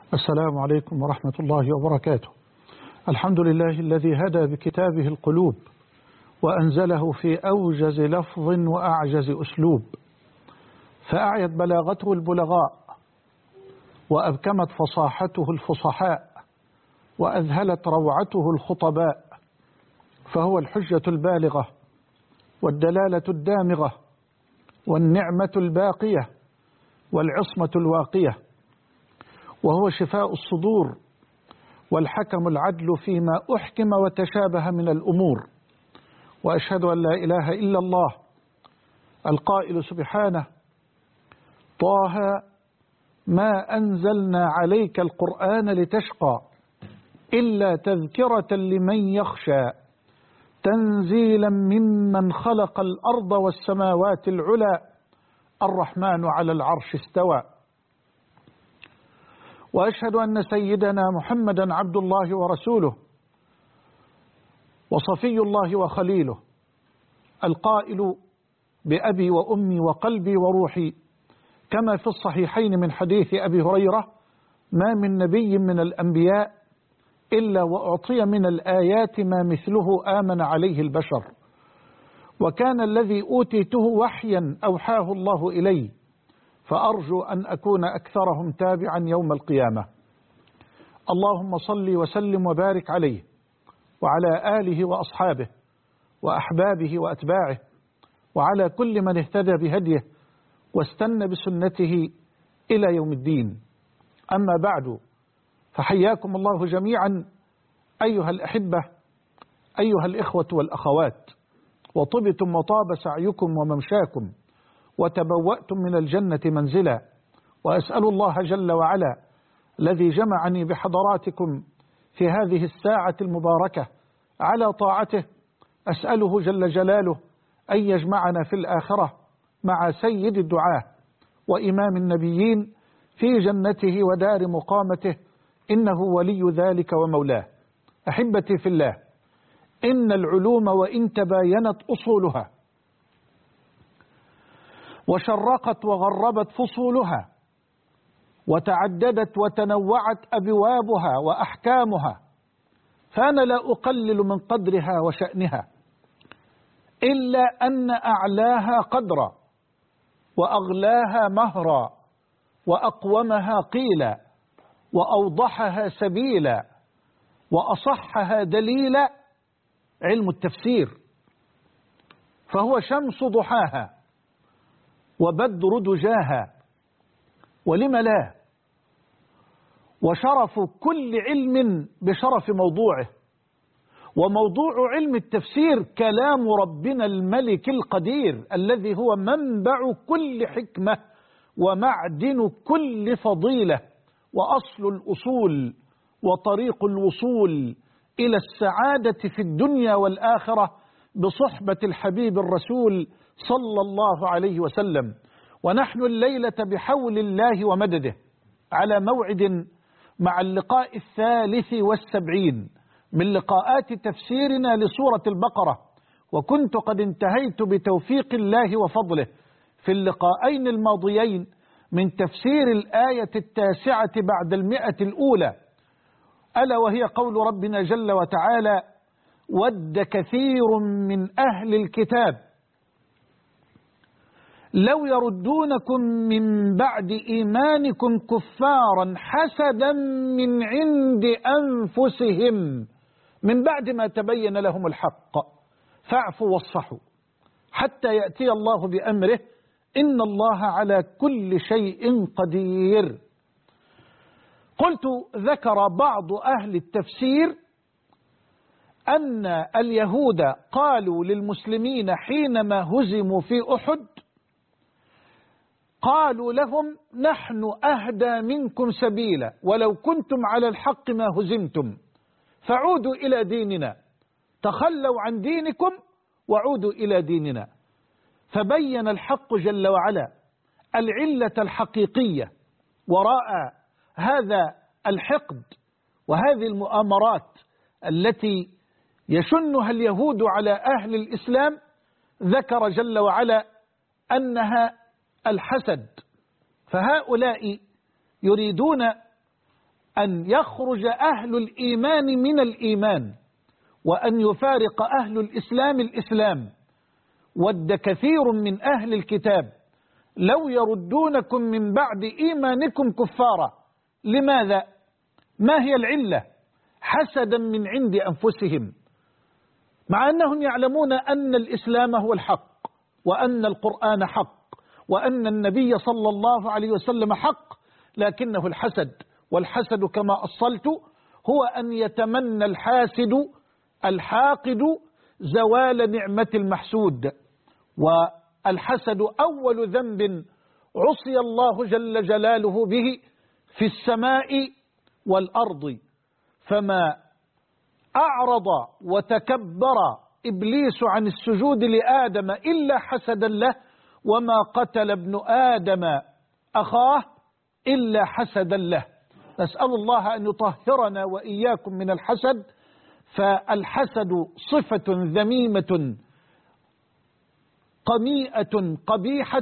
السلام عليكم ورحمة الله وبركاته. الحمد لله الذي هدى بكتابه القلوب وأنزله في أوجز لفظ وأعجز أسلوب، فأعيت بلاغته البلغاء وأبكمت فصاحته الفصحاء وأذهلت روعته الخطباء، فهو الحجة البالغة والدلالة الدامغة والنعمة الباقية والعصمة الواقية، وهو شفاء الصدور والحكم العدل فيما أحكم وتشابه من الأمور. وأشهد أن لا إله إلا الله القائل سبحانه: طه ما أنزلنا عليك القرآن لتشقى إلا تذكرة لمن يخشى تنزيلا ممن خلق الأرض والسماوات العلى الرحمن على العرش استوى. وأشهد أن سيدنا محمدا عبد الله ورسوله وصفي الله وخليله، القائل بأبي وأمي وقلبي وروحي، كما في الصحيحين من حديث أبي هريرة: ما من نبي من الأنبياء إلا وأعطي من الآيات ما مثله آمن عليه البشر، وكان الذي أوتيته وحيا أوحاه الله إلي، فأرجو أن أكون أكثرهم تابعا يوم القيامة. اللهم صل وسلم وبارك عليه وعلى آله وأصحابه وأحبابه وأتباعه وعلى كل من اهتدى بهديه واستنى بسنته إلى يوم الدين. أما بعد، فحياكم الله جميعا أيها الأحبة، أيها الإخوة والأخوات، وطبتم وطاب سعيكم وممشاكم وتبوأتم من الجنة منزلا. وأسأل الله جل وعلا الذي جمعني بحضراتكم في هذه الساعة المباركة على طاعته، أسأله جل جلاله أن يجمعنا في الآخرة مع سيد الدعاة وإمام النبيين في جنته ودار مقامته، إنه ولي ذلك ومولاه. أحبتي في الله، إن العلوم وإن تباينت أصولها وشرقت وغربت فصولها وتعددت وتنوعت أبوابها وأحكامها، فأنا لا أقلل من قدرها وشأنها، إلا أن أعلاها قدرا وأغلاها مهرا وأقومها قيلا وأوضحها سبيلا وأصحها دليلا علم التفسير، فهو شمس ضحاها وبدر دجاها، ولم لا، وشرف كل علم بشرف موضوعه. وموضوع علم التفسير كلام ربنا الملك القدير الذي هو منبع كل حكمة ومعدن كل فضيلة وأصل الأصول وطريق الوصول إلى السعادة في الدنيا والآخرة بصحبة الحبيب الرسول صلى الله عليه وسلم. ونحن الليلة بحول الله ومدده على موعد مع اللقاء 73 من لقاءات تفسيرنا لسورة البقرة، وكنت قد انتهيت بتوفيق الله وفضله في اللقاءين الماضيين من تفسير الآية 9 بعد 100 الأولى، ألا وهي قول ربنا جل وتعالى: ود كثير من أهل الكتاب لو يردونكم من بعد إيمانكم كفارا حسدا من عند أنفسهم من بعد ما تبين لهم الحق فاعفوا واصفحوا حتى يأتي الله بأمره إن الله على كل شيء قدير. قلت: ذكر بعض أهل التفسير أن اليهود قالوا للمسلمين حينما هزموا في أحد، قالوا لهم: نحن أهدى منكم سبيلا، ولو كنتم على الحق ما هزمتم، فعودوا إلى ديننا، تخلوا عن دينكم وعودوا إلى ديننا. فبين الحق جل وعلا العلة الحقيقية وراء هذا الحقد وهذه المؤامرات التي يشنها اليهود على أهل الإسلام. ذكر جل وعلا أنها الحسد، فهؤلاء يريدون أن يخرج أهل الإيمان من الإيمان، وأن يفارق أهل الإسلام الإسلام. ود كثير من أهل الكتاب لو يردونكم من بعد إيمانكم كفارا. لماذا؟ ما هي العلة؟ حسدا من عند أنفسهم، مع أنهم يعلمون أن الإسلام هو الحق، وأن القرآن حق، وأن النبي صلى الله عليه وسلم حق، لكنه الحسد. والحسد كما أصلت هو أن يتمنى الحاسد الحاقد زوال نعمة المحسود. والحسد أول ذنب عصي الله جل جلاله به في السماء والأرض، فما أعرض وتكبر إبليس عن السجود لآدم إلا حسدا له، وما قتل ابن آدم أخاه إلا حسدا له. نسأل الله أن يطهرنا وإياكم من الحسد. فالحسد صفة ذميمة قميئة قبيحة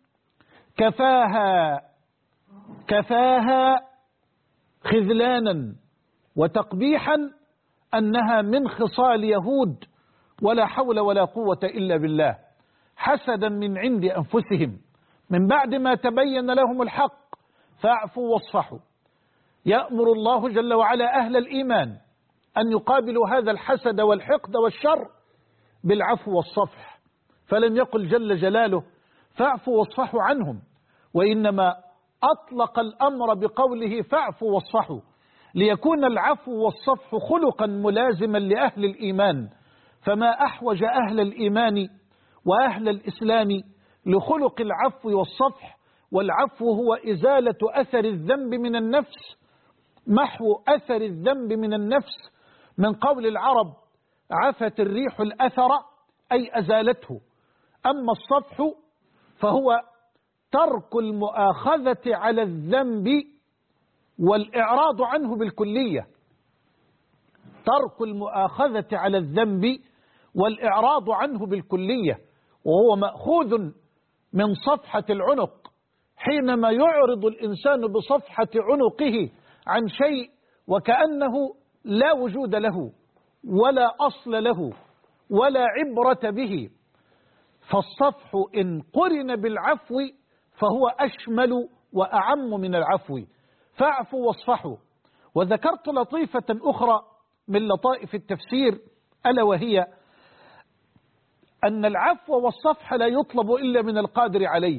كفاها خذلانا وتقبيحا أنها من خصال يهود، ولا حول ولا قوة إلا بالله. حسدا من عند أنفسهم من بعد ما تبين لهم الحق فاعفوا واصفحوا. يأمر الله جل وعلا أهل الإيمان أن يقابلوا هذا الحسد والحقد والشر بالعفو والصفح، فلم يقل جل جلاله فاعفوا واصفحوا عنهم، وإنما أطلق الأمر بقوله فاعفوا واصفحوا، ليكون العفو والصفح خلقا ملازما لأهل الإيمان. فما أحوج أهل الإيمان وأهل الإسلام لخلق العفو والصفح. والعفو هو إزالة أثر الذنب من النفس، محو أثر الذنب من النفس، من قول العرب عفت الريح الأثر أي أزالته. أما الصفح فهو ترك المؤاخذة على الذنب والإعراض عنه بالكلية. ترك المؤاخذة على الذنب والإعراض عنه بالكلية، وهو مأخوذ من صفحة العنق. حينما يعرض الإنسان بصفحة عنقه عن شيء وكأنه لا وجود له ولا أصل له ولا عبرة به. فالصفح إن قرن بالعفو فهو أشمل وأعم من العفو. فاعفوا واصفحوا. وذكرت لطيفة أخرى من لطائف التفسير، ألا وهي أن العفو والصفح لا يطلب إلا من القادر عليه.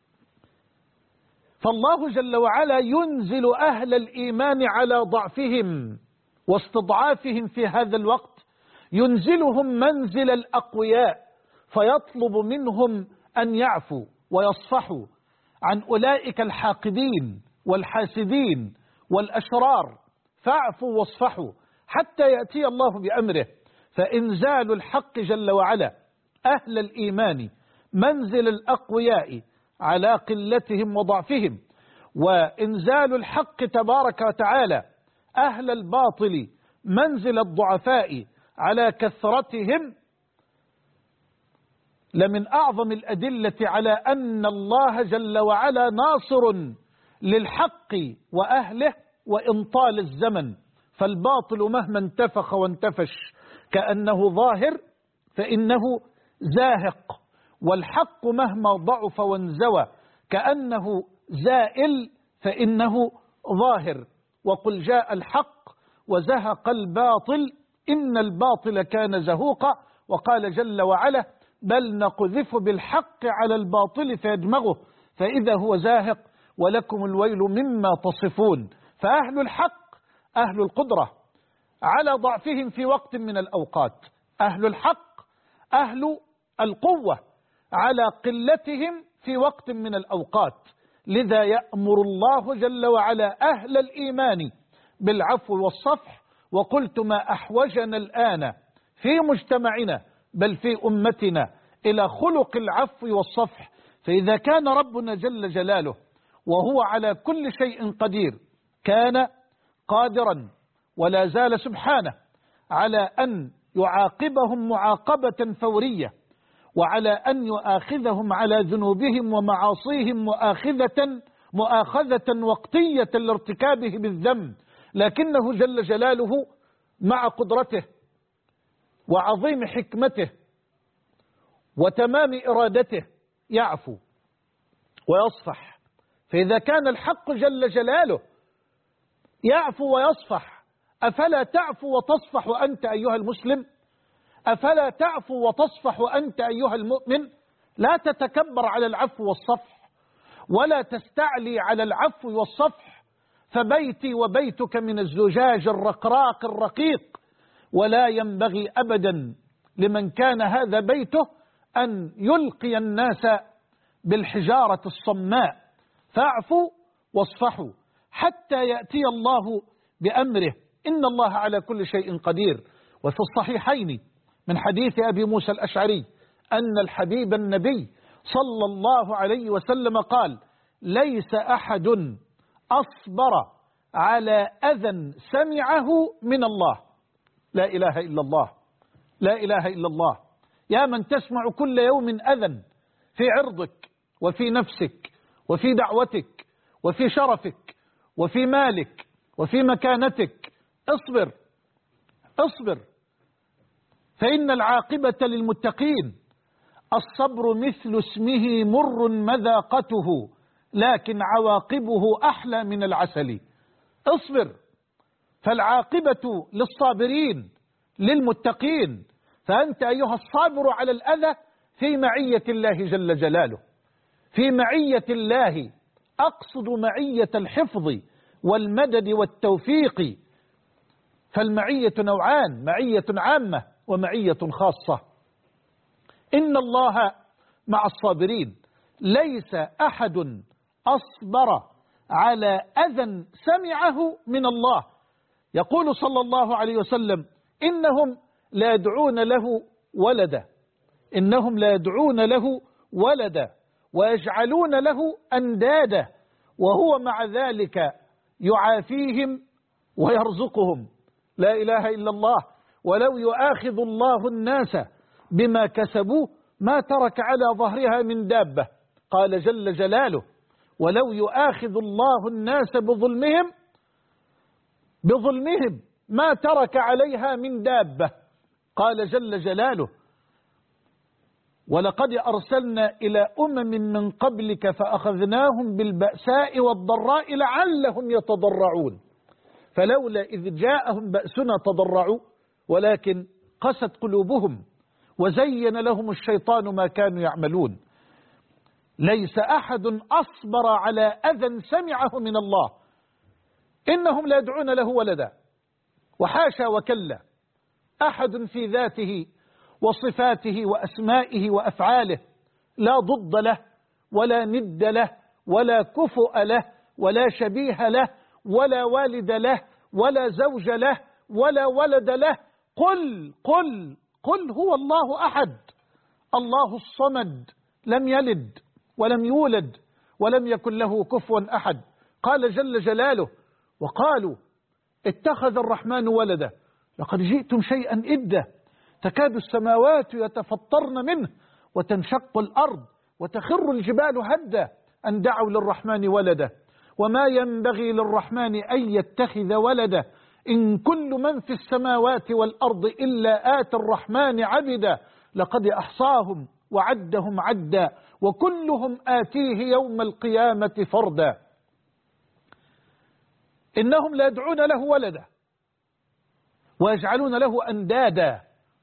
فالله جل وعلا ينزل أهل الإيمان على ضعفهم واستضعافهم في هذا الوقت، ينزلهم منزل الأقوياء، فيطلب منهم أن يعفوا ويصفحوا عن أولئك الحاقدين والحاسدين والأشرار. فاعفوا واصفحوا حتى يأتي الله بأمره. فإنزال الحق جل وعلا أهل الإيمان منزل الأقوياء على قلتهم وضعفهم، وإنزال الحق تبارك وتعالى أهل الباطل منزل الضعفاء على كثرتهم، لمن أعظم الأدلة على أن الله جل وعلا ناصر للحق وأهله وإن طال الزمن. فالباطل مهما انتفخ وانتفش كأنه ظاهر فإنه زاهق، والحق مهما ضعف وانزوى كأنه زائل فإنه ظاهر. وقل جاء الحق وزهق الباطل إن الباطل كان زهوقا. وقال جل وعلا بل نقذف بالحق على الباطل فيدمغه فإذا هو زاهق ولكم الويل مما تصفون. فأهل الحق أهل القدرة على ضعفهم في وقت من الأوقات، أهل الحق أهل القوة على قلتهم في وقت من الأوقات. لذا يأمر الله جل وعلا أهل الإيمان بالعفو والصفح. وقلت ما أحوجنا الآن في مجتمعنا بل في أمتنا إلى خلق العفو والصفح. فإذا كان ربنا جل جلاله وهو على كل شيء قدير كان قادرا ولا زال سبحانه على أن يعاقبهم معاقبة فورية، وعلى أن يؤاخذهم على ذنوبهم ومعاصيهم مؤاخذة وقتية لارتكابه بالذنب، لكنه جل جلاله مع قدرته وعظيم حكمته وتمام إرادته يعفو ويصفح. فإذا كان الحق جل جلاله يعفو ويصفح، أفلا تعفو وتصفح أنت أيها المسلم؟ أفلا تعفو وتصفح أنت أيها المؤمن؟ لا تتكبر على العفو والصفح، ولا تستعلي على العفو والصفح، فبيتي وبيتك من الزجاج الرقراق الرقيق، ولا ينبغي أبدا لمن كان هذا بيته أن يلقي الناس بالحجارة الصماء. فاعفوا واصفحوا حتى يأتي الله بأمره، إن الله على كل شيء قدير. وفي الصحيحين من حديث أبي موسى الأشعري أن الحبيب النبي صلى الله عليه وسلم قال: ليس أحد أصبر على أذى سمعه من الله. لا إله إلا الله، لا إله إلا الله. يا من تسمع كل يوم أذى في عرضك وفي نفسك وفي دعوتك وفي شرفك وفي مالك وفي مكانتك، اصبر اصبر، فإن العاقبة للمتقين. الصبر مثل اسمه مر مذاقته، لكن عواقبه أحلى من العسل. اصبر، فالعاقبة للصابرين للمتقين. فأنت أيها الصابر على الأذى في معية الله جل جلاله، في معية الله، أقصد معية الحفظ والمدد والتوفيق. فالمعية نوعان: معية عامة ومعية خاصة. إن الله مع الصابرين. ليس أحد أصبر على أذى سمعه من الله. يقول صلى الله عليه وسلم: إنهم لا يدعون له ولدا، إنهم لا يدعون له ولدا ويجعلون له أندادا، وهو مع ذلك يعافيهم ويرزقهم. لا إله إلا الله. ولو يؤاخذ الله الناس بما كسبوا ما ترك على ظهرها من دابة. قال جل جلاله: ولو يؤاخذ الله الناس بظلمهم ما ترك عليها من دابة. قال جل جلاله: ولقد أرسلنا إلى أمم من قبلك فأخذناهم بالبأساء والضراء لعلهم يتضرعون. فلولا إذ جاءهم بأسنا تضرعوا ولكن قست قلوبهم وزين لهم الشيطان ما كانوا يعملون. ليس أحد أصبر على أذى سمعه من الله. إنهم لا يدعون له ولدا، وحاشا وكلا، أحد في ذاته وصفاته وأسمائه وأفعاله لا ضد له ولا ند له ولا كفؤ له ولا شبيه له ولا والد له ولا زوج له ولا ولد له. قل هو الله أحد، الله الصمد، لم يلد ولم يولد ولم يكن له كفوا أحد. قال جل جلاله: وقالوا اتخذ الرحمن ولدا لقد جئتم شيئا إدا تكاد السماوات يتفطرن منه وتنشق الأرض وتخر الجبال هدا أن دعوا للرحمن ولدا وما ينبغي للرحمن أن يتخذ ولدا إن كل من في السماوات والأرض إلا آتي الرحمن عبدا لقد أحصاهم وعدهم عدا وكلهم آتيه يوم القيامة فردا. إنهم لا يدعون له ولدا ويجعلون له أندادا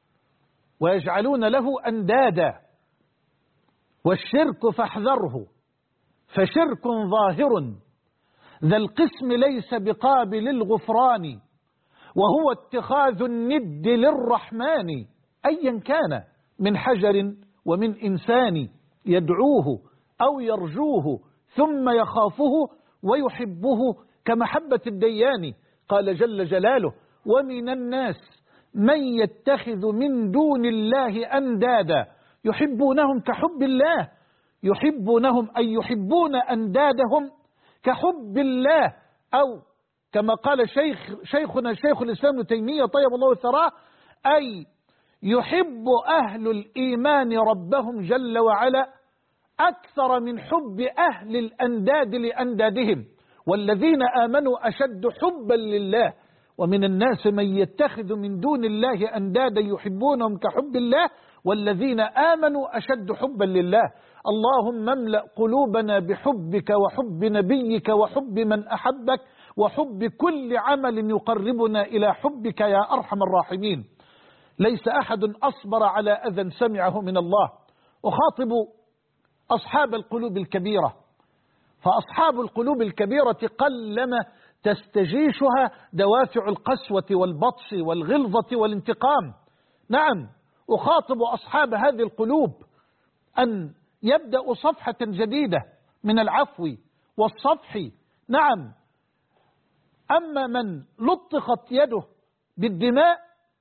والشرك فاحذره فشرك ظاهر ذا القسم ليس بقابل الغفران وهو اتخاذ الند للرحمن أيا كان من حجر ومن إنسان يدعوه أو يرجوه ثم يخافه ويحبه كمحبة الديان. قال جل جلاله: ومن الناس من يتخذ من دون الله أندادا يحبونهم كحب الله، يحبونهم أي يحبون أندادهم كحب الله، أو كما قال شيخنا شيخ الإسلام ابن تيمية طيب الله ثراه: أي يحب أهل الإيمان ربهم جل وعلا أكثر من حب أهل الأنداد لأندادهم. والذين آمنوا أشد حبا لله، ومن الناس من يتخذ من دون الله أندادا يحبونهم كحب الله والذين آمنوا أشد حبا لله. اللهم املأ قلوبنا بحبك وحب نبيك وحب من أحبك وحب كل عمل يقربنا إلى حبك يا أرحم الراحمين. ليس أحد أصبر على أذى سمعه من الله. أخاطب أصحاب القلوب الكبيرة، فأصحاب القلوب الكبيرة قلما تستجيشها دوافع القسوة والبطش والغلظة والانتقام. نعم، أخاطب أصحاب هذه القلوب أن يبدأوا صفحة جديدة من العفو والصفح. نعم، أما من لطخت يده بالدماء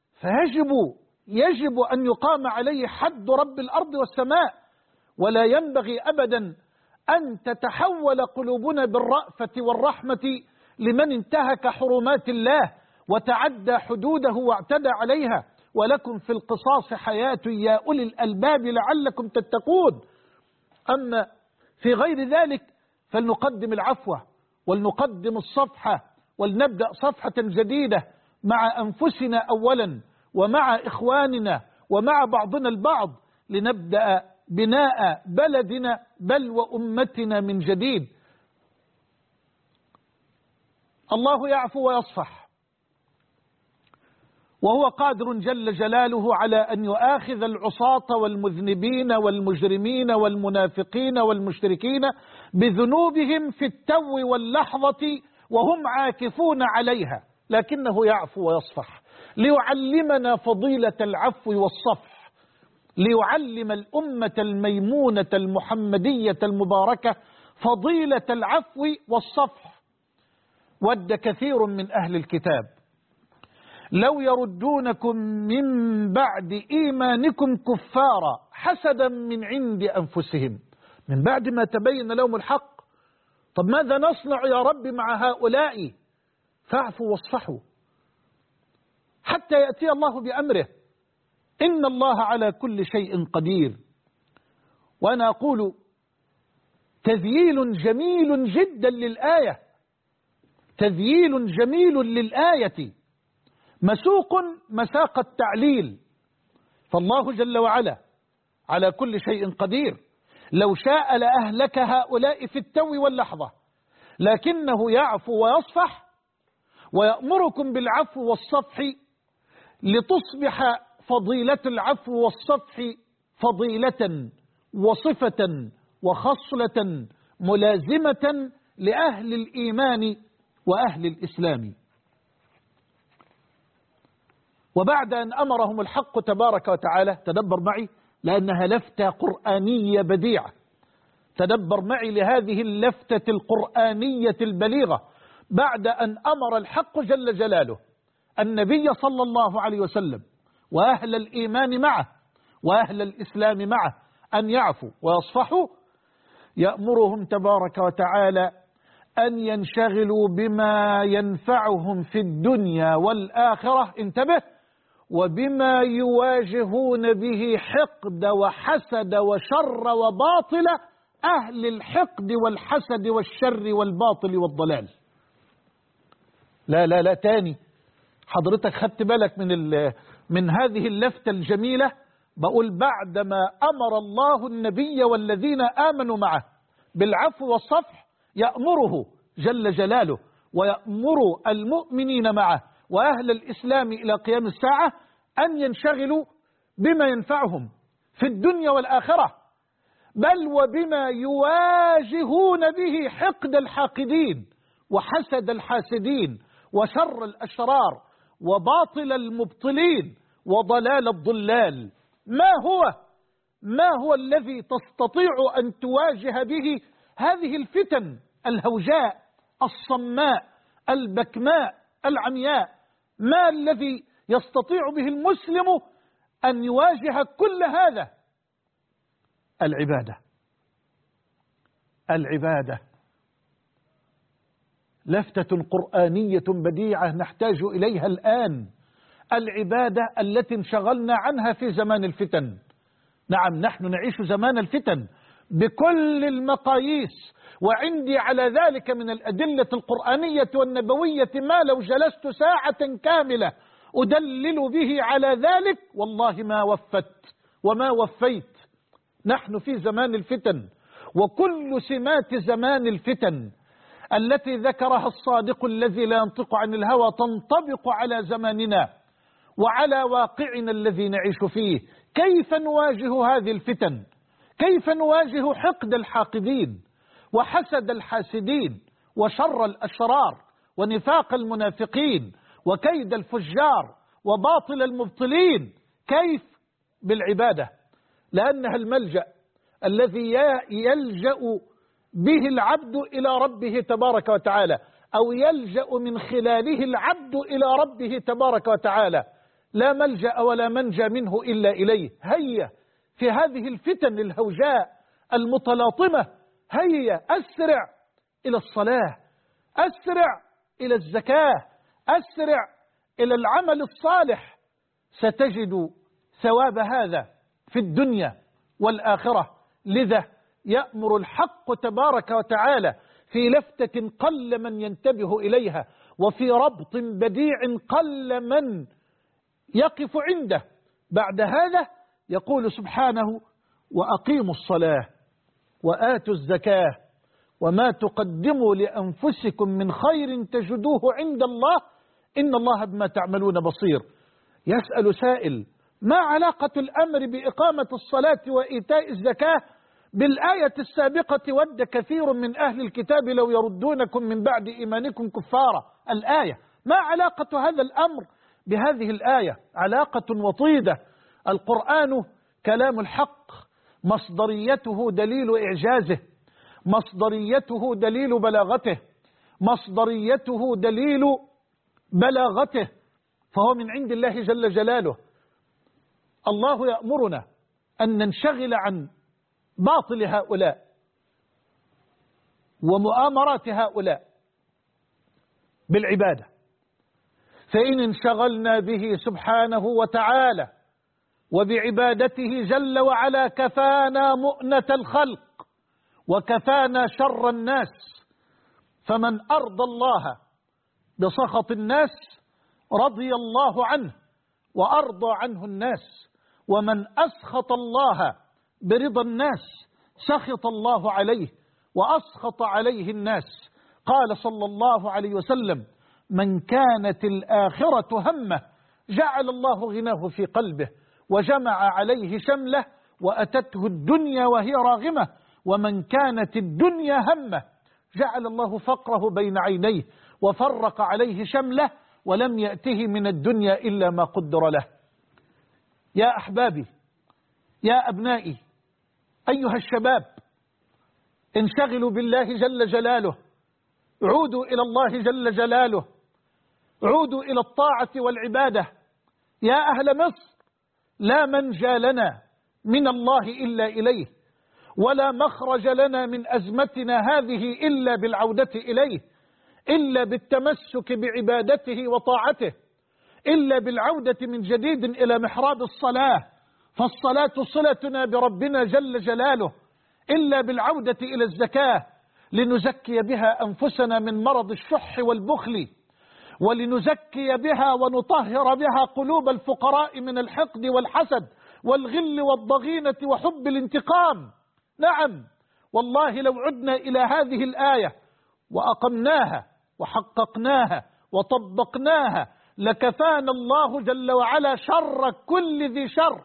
يجب أن يقام عليه حد رب الأرض والسماء، ولا ينبغي أبدا أن تتحول قلوبنا بالرأفة والرحمة لمن انتهك حرمات الله وتعدى حدوده واعتدى عليها. ولكم في القصاص حياة يا أولي الألباب لعلكم تتقون. أما في غير ذلك فلنقدم العفو ولنقدم الصفحة، ولنبدأ صفحة جديدة مع أنفسنا أولا ومع إخواننا ومع بعضنا البعض، لنبدأ بناء بلدنا بل وأمتنا من جديد. الله يعفو ويصفح، وهو قادر جل جلاله على أن يؤاخذ العصاة والمذنبين والمجرمين والمنافقين والمشركين بذنوبهم في التو واللحظة وهم عاكفون عليها، لكنه يعفو ويصفح ليعلمنا فضيلة العفو والصفح، ليعلم الأمة الميمونة المحمدية المباركة فضيلة العفو والصفح. ود كثير من أهل الكتاب لو يردونكم من بعد إيمانكم كفارا حسدا من عند أنفسهم من بعد ما تبين لهم الحق. طب ماذا نصنع يا رب مع هؤلاء؟ فاعفوا واصفحوا حتى يأتي الله بأمره، إن الله على كل شيء قدير. وأنا أقول تذييل جميل جدا للآية، تذييل جميل للآية مسوق مساق التعليل، فالله جل وعلا على كل شيء قدير. لو شاء لأهلك هؤلاء في التو واللحظة، لكنه يعفو ويصفح ويأمركم بالعفو والصفح لتصبح فضيلة العفو والصفح فضيلة وصفة وخصلة ملازمة لأهل الإيمان وأهل الإسلام. وبعد أن أمرهم الحق تبارك وتعالى، تدبر معي لأنها لفتة قرآنية بديعة، تدبر معي لهذه اللفتة القرآنية البليغة. بعد أن أمر الحق جل جلاله النبي صلى الله عليه وسلم وأهل الإيمان معه وأهل الإسلام معه أن يعفوا ويصفحوا، يأمرهم تبارك وتعالى أن ينشغلوا بما ينفعهم في الدنيا والآخرة، انتبه، وبما يواجهون به حقد وحسد وشر وباطل أهل الحقد والحسد والشر والباطل والضلال. لا لا لا، تاني، حضرتك خدت بالك من هذه اللفتة الجميلة؟ بقول بعدما أمر الله النبي والذين آمنوا معه بالعفو والصفح يأمره جل جلاله ويأمر المؤمنين معه وأهل الإسلام إلى قيام الساعة أن ينشغلوا بما ينفعهم في الدنيا والآخرة، بل وبما يواجهون به حقد الحاقدين وحسد الحاسدين وشر الأشرار وباطل المبطلين وضلال الضلال. ما هو الذي تستطيع أن تواجه به هذه الفتن الهوجاء الصماء البكماء العمياء؟ ما الذي يستطيع به المسلم أن يواجه كل هذا؟ العبادة. العبادة لفتة قرآنية بديعة نحتاج إليها الآن، العبادة التي انشغلنا عنها في زمان الفتن. نعم، نحن نعيش زمان الفتن، بكل المقاييس، وعندي على ذلك من الأدلة القرآنية والنبوية ما لو جلست ساعة كاملة أدلل به على ذلك والله ما وفت وما وفيت. نحن في زمان الفتن، وكل سمات زمان الفتن التي ذكرها الصادق الذي لا ينطق عن الهوى تنطبق على زماننا وعلى واقعنا الذي نعيش فيه. كيف نواجه هذه الفتن؟ كيف نواجه حقد الحاقدين وحسد الحاسدين وشر الأشرار ونفاق المنافقين وكيد الفجار وباطل المبطلين؟ كيف؟ بالعبادة، لأنها الملجأ الذي يلجأ به العبد إلى ربه تبارك وتعالى، أو يلجأ من خلاله العبد إلى ربه تبارك وتعالى. لا ملجأ ولا منجى منه إلا إليه. هيا في هذه الفتن الهوجاء المتلاطمة، هيا أسرع إلى الصلاة، أسرع إلى الزكاة، أسرع إلى العمل الصالح، ستجد ثواب هذا في الدنيا والآخرة. لذا يأمر الحق تبارك وتعالى في لفتة قل من ينتبه إليها، وفي ربط بديع قل من يقف عنده. بعد هذا يقول سبحانه: وأقيموا الصلاة وآتوا الزكاة وما تقدموا لأنفسكم من خير تجدوه عند الله إن الله بما تعملون بصير. يسأل سائل: ما علاقة الأمر بإقامة الصلاة وإيتاء الزكاة بالآية السابقة؟ ود كثير من أهل الكتاب لو يردونكم من بعد إيمانكم كفارا. الآية ما علاقة هذا الأمر بهذه الآية؟ علاقة وطيدة. القرآن كلام الحق، مصدريته دليل إعجازه، مصدريته دليل بلاغته، مصدريته دليل بلاغته، فهو من عند الله جل جلاله. الله يأمرنا أن ننشغل عن باطل هؤلاء ومؤامرات هؤلاء بالعبادة، فإن انشغلنا به سبحانه وتعالى وبعبادته جل وعلا كفانا مؤنة الخلق وكفانا شر الناس. فمن أرضى الله بسخط الناس رضي الله عنه وأرضى عنه الناس، ومن أسخط الله برضا الناس سخط الله عليه وأسخط عليه الناس. قال صلى الله عليه وسلم: من كانت الآخرة همه جعل الله غناه في قلبه وجمع عليه شمله وأتته الدنيا وهي راغمة، ومن كانت الدنيا همه جعل الله فقره بين عينيه وفرق عليه شمله ولم يأته من الدنيا إلا ما قدر له. يا أحبابي، يا أبنائي، أيها الشباب، انشغلوا بالله جل جلاله، عودوا إلى الله جل جلاله، عودوا إلى الطاعة والعبادة. يا أهل مصر، لا منجى لنا من الله إلا إليه، ولا مخرج لنا من أزمتنا هذه إلا بالعودة إليه، إلا بالتمسك بعبادته وطاعته، إلا بالعودة من جديد إلى محراب الصلاة، فالصلاة صلتنا بربنا جل جلاله، إلا بالعودة إلى الزكاة لنزكي بها أنفسنا من مرض الشح والبخل، ولنزكي بها ونطهر بها قلوب الفقراء من الحقد والحسد والغل والضغينة وحب الانتقام. نعم والله، لو عدنا إلى هذه الآية وأقمناها وحققناها وطبقناها لكفانا الله جل وعلا شر كل ذي شر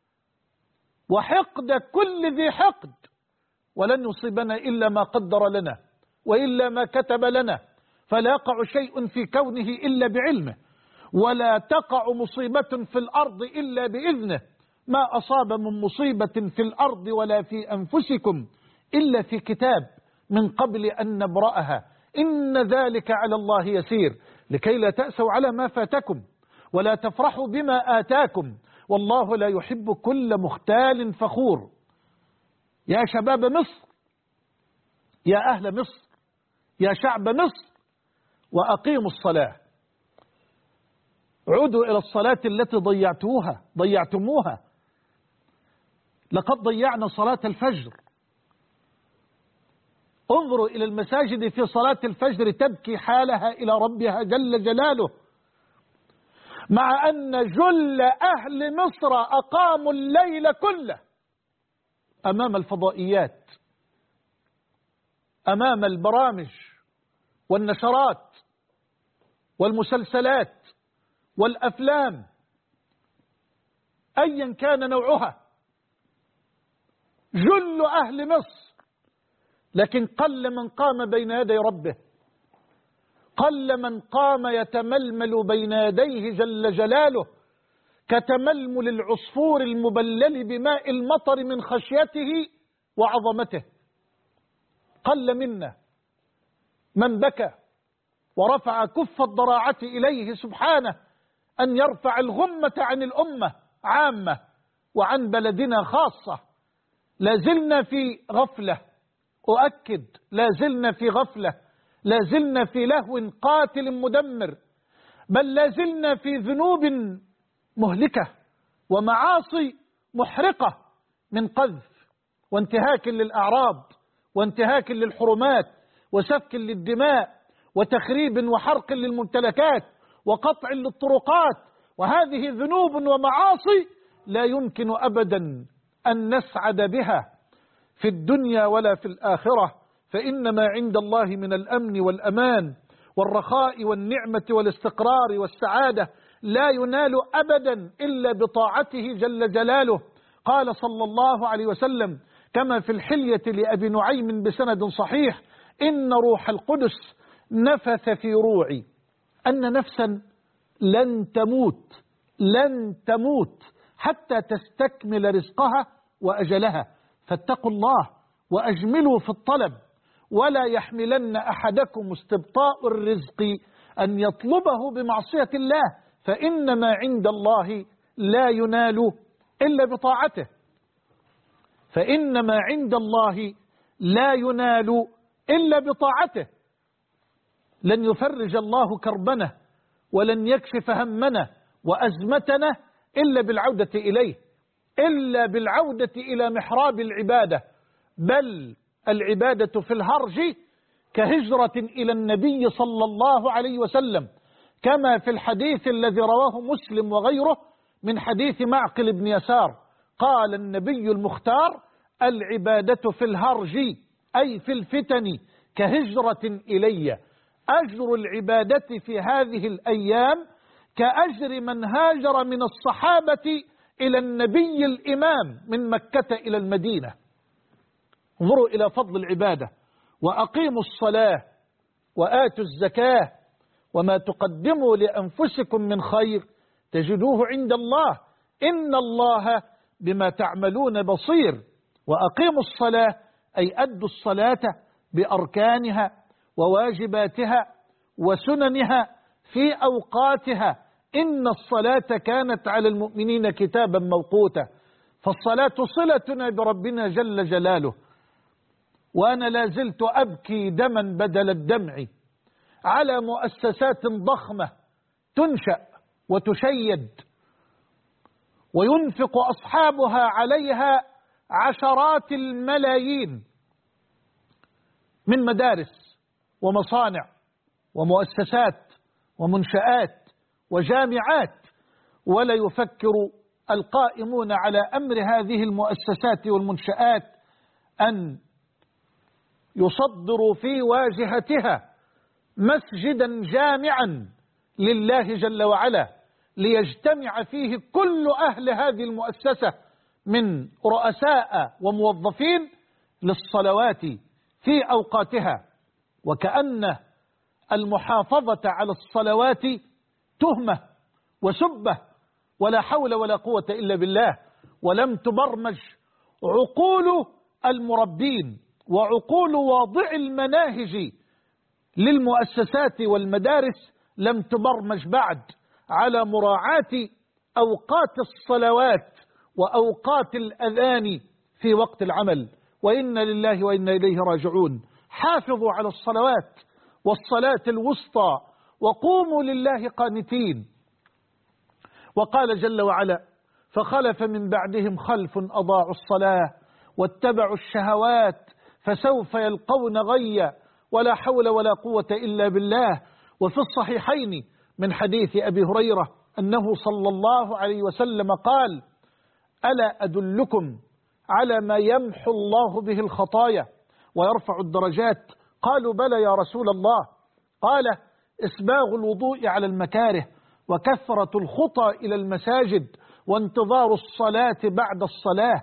وحقد كل ذي حقد، ولن يصيبنا إلا ما قدر لنا وإلا ما كتب لنا، فلا يقع شيء في كونه إلا بعلمه، ولا تقع مصيبة في الأرض إلا بإذنه، ما أصاب من مصيبة في الأرض ولا في أنفسكم إلا في كتاب من قبل أن نبرأها، إن ذلك على الله يسير، لكي لا تأسوا على ما فاتكم ولا تفرحوا بما آتاكم، والله لا يحب كل مختال فخور. يا شباب مصر، يا أهل مصر، يا شعب مصر، وأقيموا الصلاة. عودوا إلى الصلاة التي ضيعتموها. لقد ضيعنا صلاة الفجر انظروا إلى المساجد في صلاة الفجر تبكي حالها إلى ربها جل جلاله، مع أن جل أهل مصر أقاموا الليل كله أمام الفضائيات، أمام البرامج والنشرات والمسلسلات والأفلام أيا كان نوعها، جل أهل مصر. لكن قل من قام بين يدي ربه، قل من قام يتململ بين يديه جل جلاله كتململ العصفور المبلل بماء المطر من خشيته وعظمته. قل منا من بكى ورفع كف الضراعة إليه سبحانه أن يرفع الغمة عن الأمة عامة وعن بلدنا خاصة. لازلنا في غفلة، أؤكد لازلنا في غفلة، لازلنا في لهو قاتل مدمر، بل لازلنا في ذنوب مهلكة ومعاصي محرقة من قذف وانتهاك للأعراض وانتهاك للحرمات وسفك للدماء وتخريب وحرق للممتلكات وقطع للطرقات. وهذه ذنوب ومعاصي لا يمكن أبدا أن نسعد بها في الدنيا ولا في الآخرة، فإنما عند الله من الأمن والأمان والرخاء والنعمة والاستقرار والسعادة لا ينال أبدا إلا بطاعته جل جلاله. قال صلى الله عليه وسلم كما في الحلية لأبي نعيم بسند صحيح: إن روح القدس نفث في روعي أن نفسا لن تموت حتى تستكمل رزقها وأجلها، فاتقوا الله وأجملوا في الطلب، ولا يحملن أحدكم استبطاء الرزق أن يطلبه بمعصية الله، فإنما عند الله لا ينال إلا بطاعته، فإنما عند الله لا ينال إلا بطاعته. لن يفرج الله كربنا ولن يكشف همنا وأزمتنا إلا بالعودة إليه، إلا بالعودة إلى محراب العبادة. بل العبادة في الهرج كهجرة إلى النبي صلى الله عليه وسلم، كما في الحديث الذي رواه مسلم وغيره من حديث معقل بن يسار قال النبي المختار: العبادة في الهرج أي في الفتن كهجرة إلي. أجر العبادة في هذه الأيام كأجر من هاجر من الصحابة إلى النبي الإمام من مكة إلى المدينة. انظروا إلى فضل العبادة. وأقيموا الصلاة وآتوا الزكاة وما تقدموا لأنفسكم من خير تجدوه عند الله إن الله بما تعملون بصير. وأقيموا الصلاة أي أدوا الصلاة بأركانها وواجباتها وسننها في أوقاتها، إن الصلاة كانت على المؤمنين كتابا موقوتا. فالصلاة صلتنا بربنا جل جلاله. وأنا لازلت أبكي دما بدل الدمع على مؤسسات ضخمة تنشأ وتشيد وينفق أصحابها عليها عشرات الملايين من مدارس ومصانع ومؤسسات ومنشآت وجامعات، ولا يفكر القائمون على أمر هذه المؤسسات والمنشآت أن يصدروا في واجهتها مسجدا جامعا لله جل وعلا ليجتمع فيه كل أهل هذه المؤسسة من رؤساء وموظفين للصلوات في أوقاتها. وكأن المحافظة على الصلوات تهمة وسبة ولا حول ولا قوة إلا بالله. ولم تبرمج عقول المربين وعقول واضع المناهج للمؤسسات والمدارس، لم تبرمج بعد على مراعاة أوقات الصلوات وأوقات الأذان في وقت العمل. وإنا لله وإنا إليه راجعون. حافظوا على الصلوات والصلاة الوسطى وقوموا لله قانتين. وقال جل وعلا: فخلف من بعدهم خلف أضاعوا الصلاة واتبعوا الشهوات فسوف يلقون غيا ولا حول ولا قوة إلا بالله. وفي الصحيحين من حديث أبي هريرة أنه صلى الله عليه وسلم قال: ألا أدلكم على ما يمحو الله به الخطايا ويرفع الدرجات؟ قالوا: بلى يا رسول الله. قال: إسباغ الوضوء على المكاره، وكثرة الخطى إلى المساجد، وانتظار الصلاة بعد الصلاة،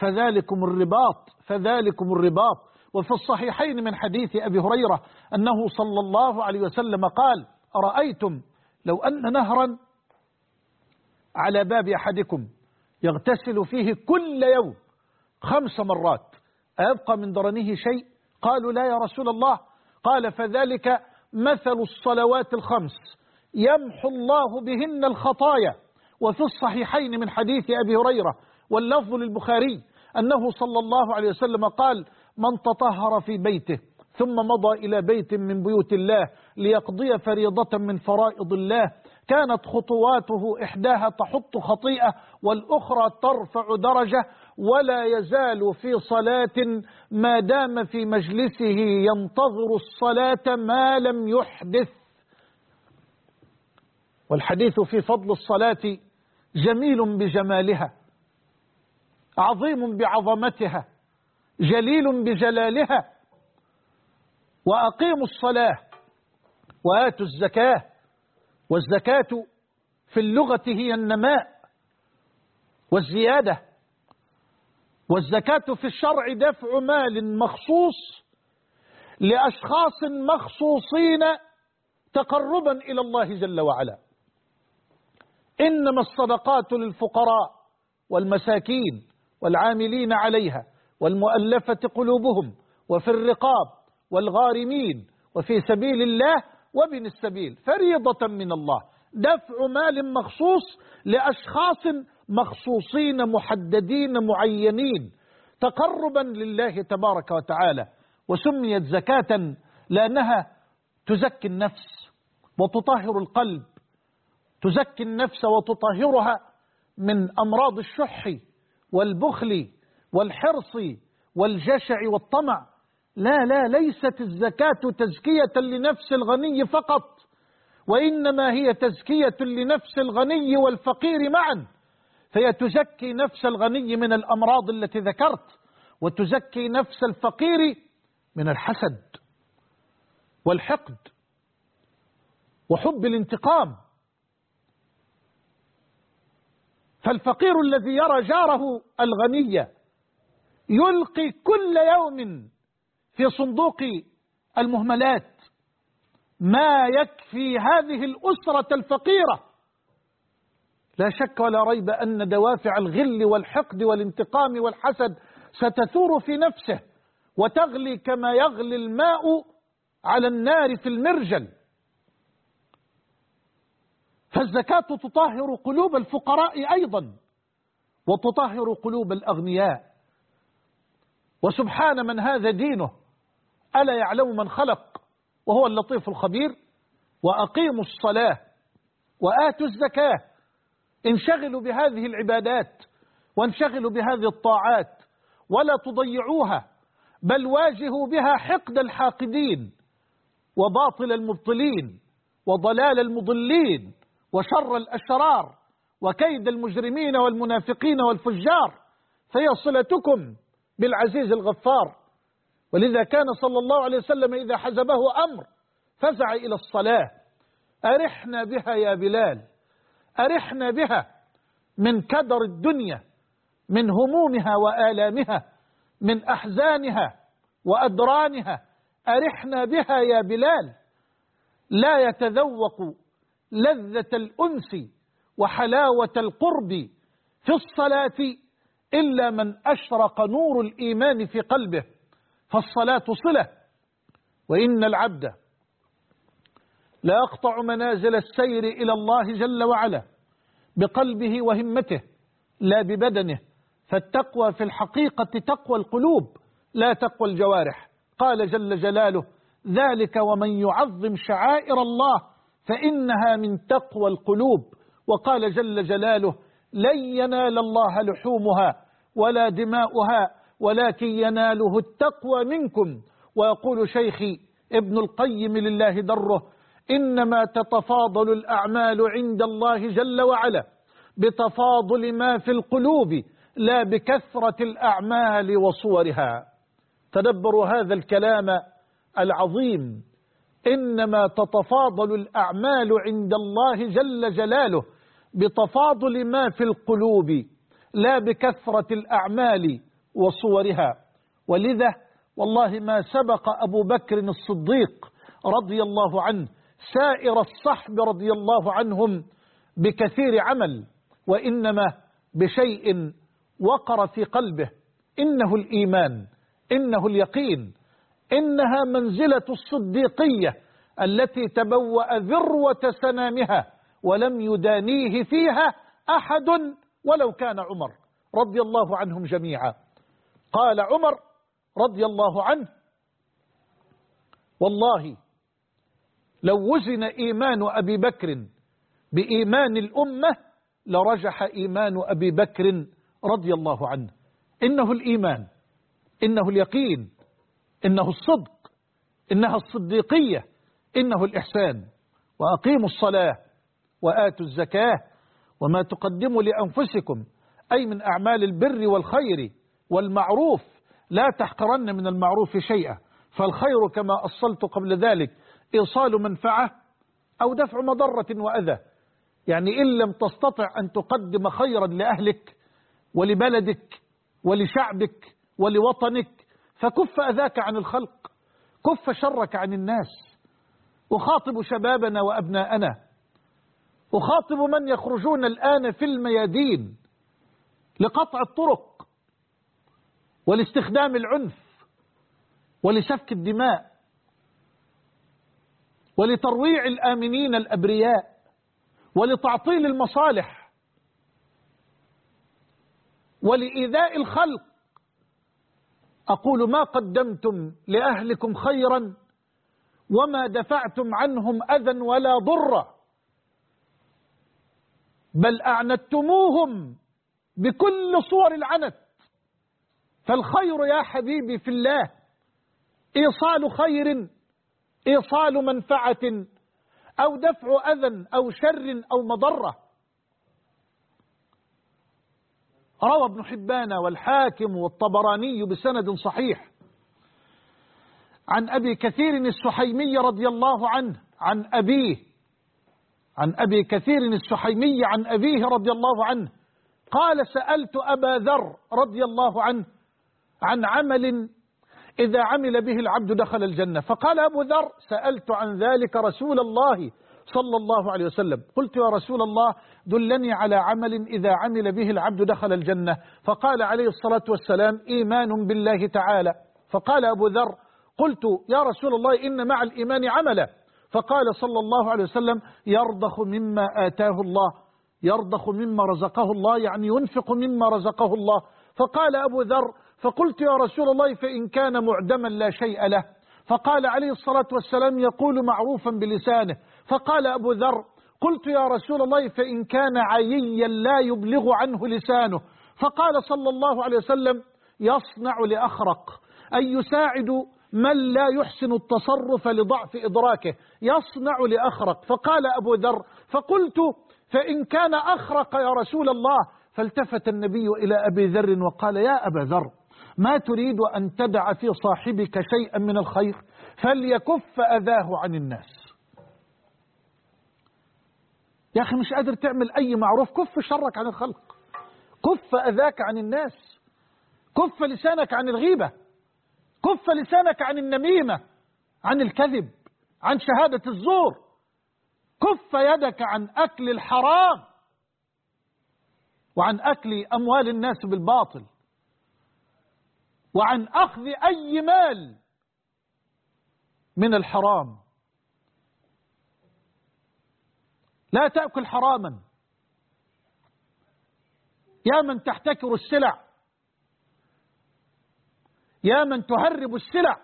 فذلكم الرباط. وفي الصحيحين من حديث أبي هريرة أنه صلى الله عليه وسلم قال: أرأيتم لو أن نهرا على باب أحدكم يغتسل فيه كل يوم 5 مرات أيبقى من درنه شيء؟ قالوا: لا يا رسول الله. قال: فذلك مثل الصلوات ال5 يمحو الله بهن الخطايا. وفي الصحيحين من حديث أبي هريرة واللفظ للبخاري أنه صلى الله عليه وسلم قال: من تطهر في بيته ثم مضى إلى بيت من بيوت الله ليقضي فريضة من فرائض الله كانت خطواته إحداها تحط خطيئة والأخرى ترفع درجة، ولا يزال في صلاة ما دام في مجلسه ينتظر الصلاة ما لم يحدث. والحديث في فضل الصلاة جميل بجمالها، عظيم بعظمتها، جليل بجلالها. وأقيموا الصلاة وآتوا الزكاة، والزكاة في اللغة هي النماء والزيادة، والزكاة في الشرع دفع مال مخصوص لأشخاص مخصوصين تقربا إلى الله جل وعلا. إنما الصدقات للفقراء والمساكين والعاملين عليها والمؤلفة قلوبهم وفي الرقاب والغارمين وفي سبيل الله وابن السبيل فريضة من الله، دفع مال مخصوص لأشخاص مخصوصين محددين معينين تقربا لله تبارك وتعالى. وسميت زكاة لأنها تزكي النفس وتطهر القلب، تزكي النفس وتطهرها من أمراض الشح والبخل والحرص والجشع والطمع. لا ليست الزكاة تزكية لنفس الغني فقط، وإنما هي تزكية لنفس الغني والفقير معا. فهي تزكي نفس الغني من الأمراض التي ذكرت، وتزكي نفس الفقير من الحسد والحقد وحب الانتقام. فالفقير الذي يرى جاره الغني يلقي كل يوم في صندوق المهملات ما يكفي هذه الأسرة الفقيرة، لا شك ولا ريب أن دوافع الغل والحقد والانتقام والحسد ستثور في نفسه وتغلي كما يغلي الماء على النار في المرجل. فالزكاة تطهر قلوب الفقراء أيضا وتطهر قلوب الأغنياء. وسبحان من هذا دينه، ألا يعلم من خلق وهو اللطيف الخبير. وأقيموا الصلاة وآتوا الزكاة، انشغلوا بهذه العبادات وانشغلوا بهذه الطاعات ولا تضيعوها، بل واجهوا بها حقد الحاقدين وباطل المبطلين وضلال المضلين وشر الأشرار وكيد المجرمين والمنافقين والفجار، فهي صلتكم بالعزيز الغفار. ولذا كان صلى الله عليه وسلم إذا حزبه أمر فزع إلى الصلاة. أرحنا بها يا بلال، أرحنا بها من كدر الدنيا، من همومها وآلامها، من أحزانها وأدرانها، أرحنا بها يا بلال. لا يتذوق لذة الأنس وحلاوة القرب في الصلاة إلا من أشرق نور الإيمان في قلبه، فالصلاة صلة. وإن العبد لا يقطع منازل السير إلى الله جل وعلا بقلبه وهمته لا ببدنه، فالتقوى في الحقيقة تقوى القلوب لا تقوى الجوارح. قال جل جلاله: ذلك ومن يعظم شعائر الله فإنها من تقوى القلوب. وقال جل جلاله: لن ينال الله لحومها ولا دماؤها ولكن يناله التقوى منكم. ويقول شيخي ابن القيم لله دره: إنما تتفاضل الأعمال عند الله جل وعلا بتفاضل ما في القلوب لا بكثرة الأعمال وصورها. تدبروا هذا الكلام العظيم: إنما تتفاضل الأعمال عند الله جل جلاله بتفاضل ما في القلوب لا بكثرة الأعمال وصورها. ولذا والله ما سبق أبو بكر الصديق رضي الله عنه سائر الصحب رضي الله عنهم بكثير عمل، وإنما بشيء وقر في قلبه: إنه الإيمان، إنه اليقين، إنها منزلة الصديقية التي تبوأ ذروة سنامها ولم يدانيه فيها أحد ولو كان عمر رضي الله عنهم جميعا. قال عمر رضي الله عنه: والله لو وزن إيمان أبي بكر بإيمان الأمة لرجح إيمان أبي بكر رضي الله عنه. إنه الإيمان، إنه اليقين، إنه الصدق، إنها الصديقية، إنه الإحسان. وأقيموا الصلاة وآتوا الزكاة وما تقدموا لأنفسكم أي من أعمال البر والخير والمعروف لا تحقرن من المعروف شيئا، فالخير كما أصلت قبل ذلك إيصال منفعة أو دفع مضرة وأذى. يعني إن لم تستطع أن تقدم خيرا لأهلك ولبلدك ولشعبك ولوطنك فكف أذاك عن الخلق، كف شرك عن الناس. أخاطب شبابنا وأبناءنا، أخاطب من يخرجون الآن في الميادين لقطع الطرق ولاستخدام العنف ولسفك الدماء ولترويع الآمنين الأبرياء ولتعطيل المصالح ولإيذاء الخلق. أقول: ما قدمتم لأهلكم خيرا وما دفعتم عنهم أذى ولا ضرا، بل أعنتموهم بكل صور العنت. فالخير يا حبيبي في الله إيصال خير، إيصال منفعة، أو دفع أذى أو شر أو مضرة. روى ابن حبان والحاكم والطبراني بسند صحيح عن أبي كثير السحيمي رضي الله عنه عن أبي كثير السحيمي عن أبيه رضي الله عنه قال: سألت أبا ذر رضي الله عنه عن عمل إذا عمل به العبد دخل الجنة. فقال أبو ذر: سألت عن ذلك رسول الله صلى الله عليه وسلم. قلت: يا رسول الله دلني على عمل إذا عمل به العبد دخل الجنة. فقال عليه الصلاة والسلام: إيمان بالله تعالى. فقال أبو ذر: قلت: يا رسول الله إن مع الإيمان عملا. فقال صلى الله عليه وسلم: يرضخ مما آتاه الله، يرضخ مما رزقه الله، يعني ينفق مما رزقه الله. فقال أبو ذر: فقلت: يا رسول الله فإن كان معدما لا شيء له. فقال عليه الصلاة والسلام: يقول معروفا بلسانه. فقال أبو ذر: قلت: يا رسول الله فإن كان عييا لا يبلغ عنه لسانه. فقال صلى الله عليه وسلم: يصنع لأخرق، أي يساعد من لا يحسن التصرف لضعف إدراكه، يصنع لأخرق. فقال أبو ذر: فقلت: فإن كان أخرق يا رسول الله. فالتفت النبي إلى أبي ذر وقال: يا أبا ذر، ما تريد أن تدع في صاحبك شيئا من الخير فليكف أذاه عن الناس. يا أخي مش قادر تعمل أي معروف، كف شرك عن الخلق، كف أذاك عن الناس، كف لسانك عن الغيبة، كف لسانك عن النميمة، عن الكذب، عن شهادة الزور، كف يدك عن أكل الحرام وعن أكل أموال الناس بالباطل وعن أخذ أي مال من الحرام. لا تأكل حراما. يا من تحتكر السلع، يا من تهرب السلع،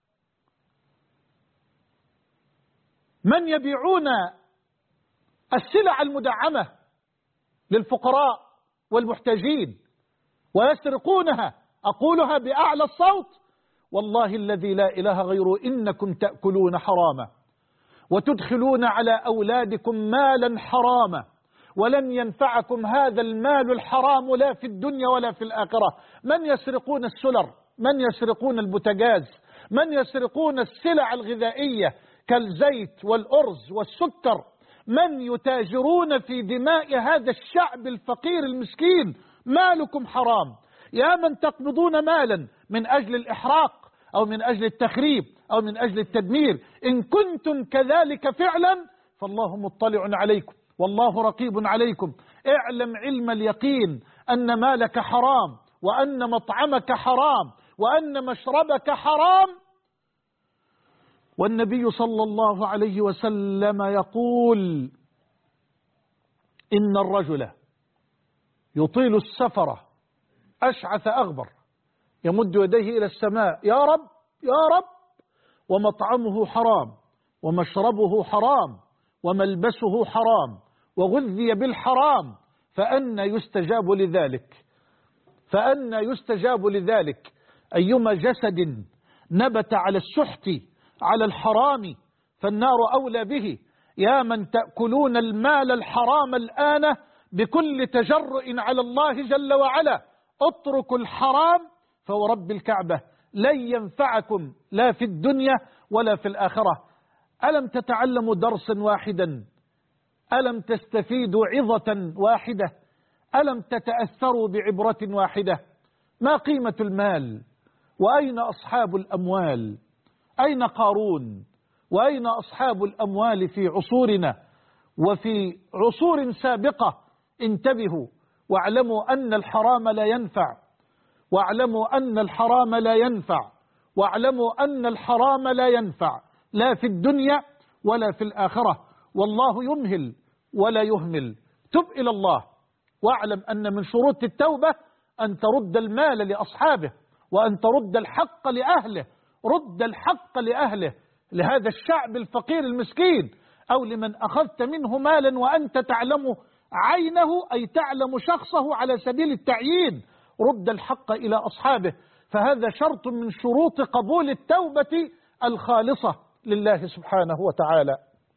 من يبيعون السلع المدعمة للفقراء والمحتاجين ويسرقونها أقولها بأعلى الصوت: والله الذي لا إله غيره إنكم تأكلون حراما وتدخلون على أولادكم مالا حراما، ولن ينفعكم هذا المال الحرام لا في الدنيا ولا في الآخرة. من يسرقون السلر، من يسرقون البوتاجاز، من يسرقون السلع الغذائية كالزيت والأرز والسكر، من يتاجرون في دماء هذا الشعب الفقير المسكين، مالكم حرام. يا من تقبضون مالا من أجل الإحراق أو من أجل التخريب أو من أجل التدمير، إن كنتم كذلك فعلا فالله مطلع عليكم والله رقيب عليكم. اعلم علم اليقين أن مالك حرام، وأن مطعمك حرام، وأن مشربك حرام. والنبي صلى الله عليه وسلم يقول: إن الرجل يطيل السفر أشعث أغبر يمد يديه إلى السماء: يا رب يا رب، ومطعمه حرام ومشربه حرام وملبسه حرام وغذي بالحرام، فأنى يستجاب لذلك؟ فأنى يستجاب لذلك؟ أيما جسد نبت على السحت على الحرام فالنار أولى به. يا من تأكلون المال الحرام الآن بكل تجرؤ على الله جل وعلا، اتركوا الحرام فورب الكعبة لن ينفعكم لا في الدنيا ولا في الآخرة. ألم تتعلموا درسا واحدا؟ ألم تستفيدوا عظة واحدة؟ ألم تتأثروا بعبرة واحدة؟ ما قيمة المال؟ وأين أصحاب الأموال؟ أين قارون؟ وأين أصحاب الأموال في عصورنا وفي عصور سابقة؟ انتبهوا واعلموا أن الحرام لا ينفع، واعلموا أن الحرام لا ينفع، واعلموا أن الحرام لا ينفع لا في الدنيا ولا في الآخرة. والله يمهل ولا يهمل. تب إلى الله، واعلم أن من شروط التوبة أن ترد المال لأصحابه، وأن ترد الحق لأهله. رد الحق لأهله، لهذا الشعب الفقير المسكين، أو لمن أخذت منه مالا وأنت تعلم عينه، أي تعلم شخصه على سبيل التعيين. رد الحق إلى أصحابه، فهذا شرط من شروط قبول التوبة الخالصة لله سبحانه وتعالى.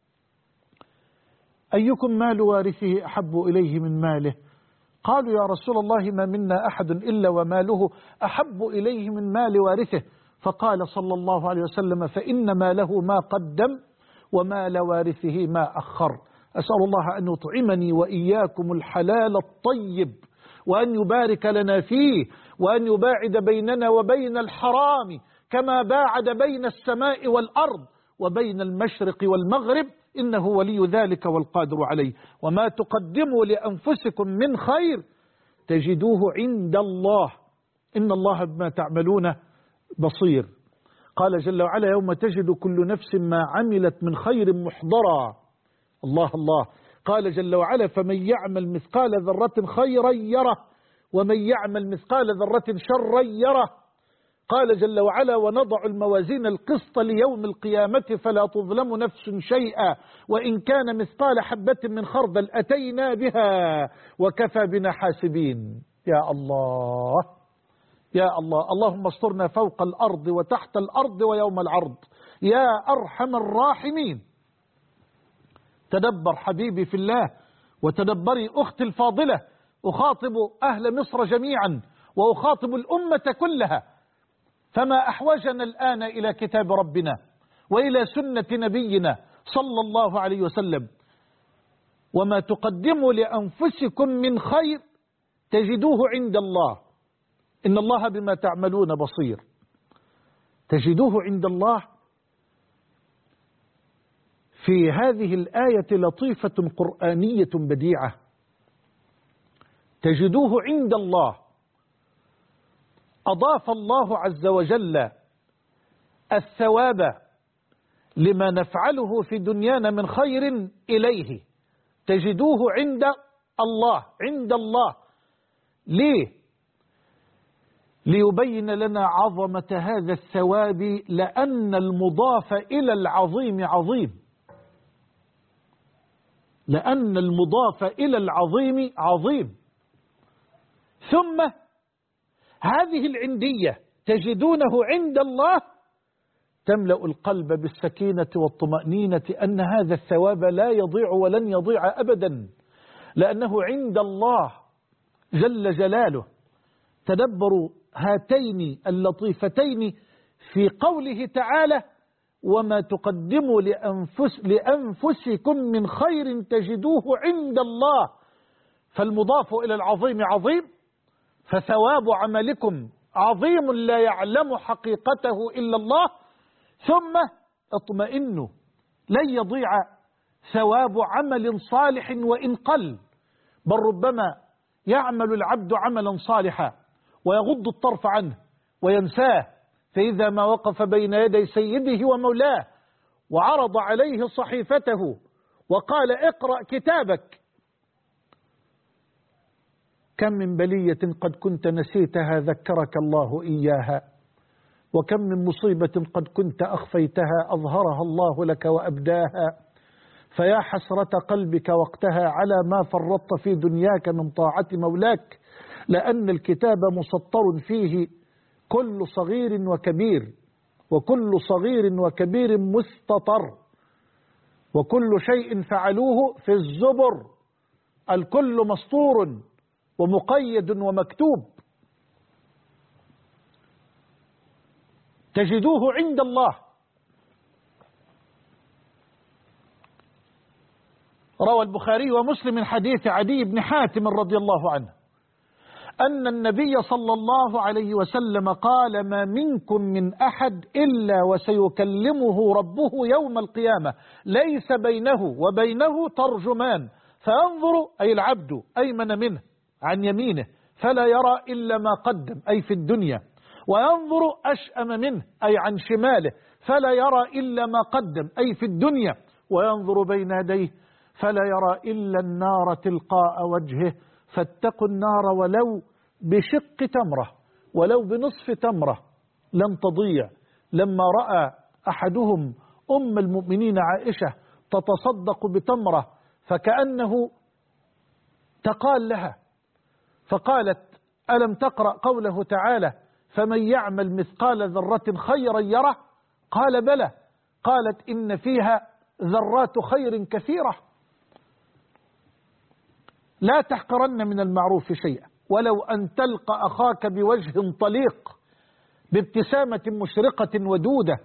أيكم مال وارثه أحب إليه من ماله؟ قالوا: يا رسول الله ما منا أحد إلا وماله أحب إليه من مال وارثه. فقال صلى الله عليه وسلم: فإن ماله ما قدم ومال وارثه ما أخر. أسأل الله أن يطعمني وإياكم الحلال الطيب، وأن يبارك لنا فيه، وأن يباعد بيننا وبين الحرام كما باعد بين السماء والأرض وبين المشرق والمغرب، إنه ولي ذلك والقادر عليه. وما تقدموا لأنفسكم من خير تجدوه عند الله، إن الله بما تعملون بصير. قال جل وعلا: يوم تجد كل نفس ما عملت من خير محضرا. الله الله. قال جل وعلا: فمن يعمل مثقال ذرة خيرا يره، ومن يعمل مثقال ذرة شرا يره. قال جل وعلا: ونضع الموازين القسط ليوم القيامة فلا تظلم نفس شيئا وإن كان مثقال حبة من خردل أتينا بها وكفى بنا حاسبين. يا الله يا الله، اللهم استرنا فوق الأرض وتحت الأرض ويوم العرض يا أرحم الراحمين. تدبر حبيبي في الله، وتدبري أختي الفاضلة. أخاطب أهل مصر جميعا، وأخاطب الأمة كلها. فما أحوجنا الآن إلى كتاب ربنا وإلى سنة نبينا صلى الله عليه وسلم. وما تقدموا لأنفسكم من خير تجدوه عند الله، إن الله بما تعملون بصير. تجدوه عند الله. في هذه الآية لطيفة قرآنية بديعة. تجدوه عند الله. أضاف الله عز وجل الثواب لما نفعله في دنيانا من خير إليه. تجدوه عند الله، عند الله. ليه؟ ليبين لنا عظمة هذا الثواب، لأن المضاف إلى العظيم عظيم. لأن المضاف إلى العظيم عظيم. ثم هذه العندية تجدونه عند الله تملأ القلب بالسكينة والطمأنينة أن هذا الثواب لا يضيع ولن يضيع أبدا، لأنه عند الله جل جلاله. تدبروا هاتين اللطيفتين في قوله تعالى: وما تقدموا لأنفسكم من خير تجدوه عند الله، فالمضاف إلى العظيم عظيم، فثواب عملكم عظيم لا يعلم حقيقته إلا الله. ثم اطمئنوا، لن يضيع ثواب عمل صالح وإن قل، بل ربما يعمل العبد عملا صالحا ويغض الطرف عنه وينساه، فإذا ما وقف بين يدي سيده ومولاه وعرض عليه صحيفته وقال: اقرأ كتابك، كم من بلية قد كنت نسيتها ذكرك الله إياها، وكم من مصيبة قد كنت أخفيتها أظهرها الله لك وأبداها، فيا حسرة قلبك وقتها على ما فرطت في دنياك من طاعة مولاك، لأن الكتاب مسطر فيه كل صغير وكبير، وكل صغير وكبير مستطر، وكل شيء فعلوه في الزبر، الكل مسطور ومقيد ومكتوب. تجدوه عند الله. روى البخاري ومسلم من حديث عدي بن حاتم رضي الله عنه أن النبي صلى الله عليه وسلم قال: ما منكم من أحد إلا وسيكلمه ربه يوم القيامة ليس بينه وبينه ترجمان، فينظر أي العبد أيمن منه عن يمينه فلا يرى إلا ما قدم أي في الدنيا، وينظر أشأم منه أي عن شماله فلا يرى إلا ما قدم أي في الدنيا، وينظر بين يديه فلا يرى إلا النار تلقاء وجهه، فاتقوا النار ولو بشق تمرة، ولو بنصف تمرة لن تضيع. لما رأى أحدهم أم المؤمنين عائشة تتصدق بتمرة فكأنه تقال لها، فقالت: ألم تقرأ قوله تعالى: فمن يعمل مثقال ذرة خيرا يره؟ قال: بلى. قالت: إن فيها ذرات خير كثيرة. لا تحقرن من المعروف شيئا، ولو أن تلقى أخاك بوجه طليق بابتسامة مشرقة ودودة.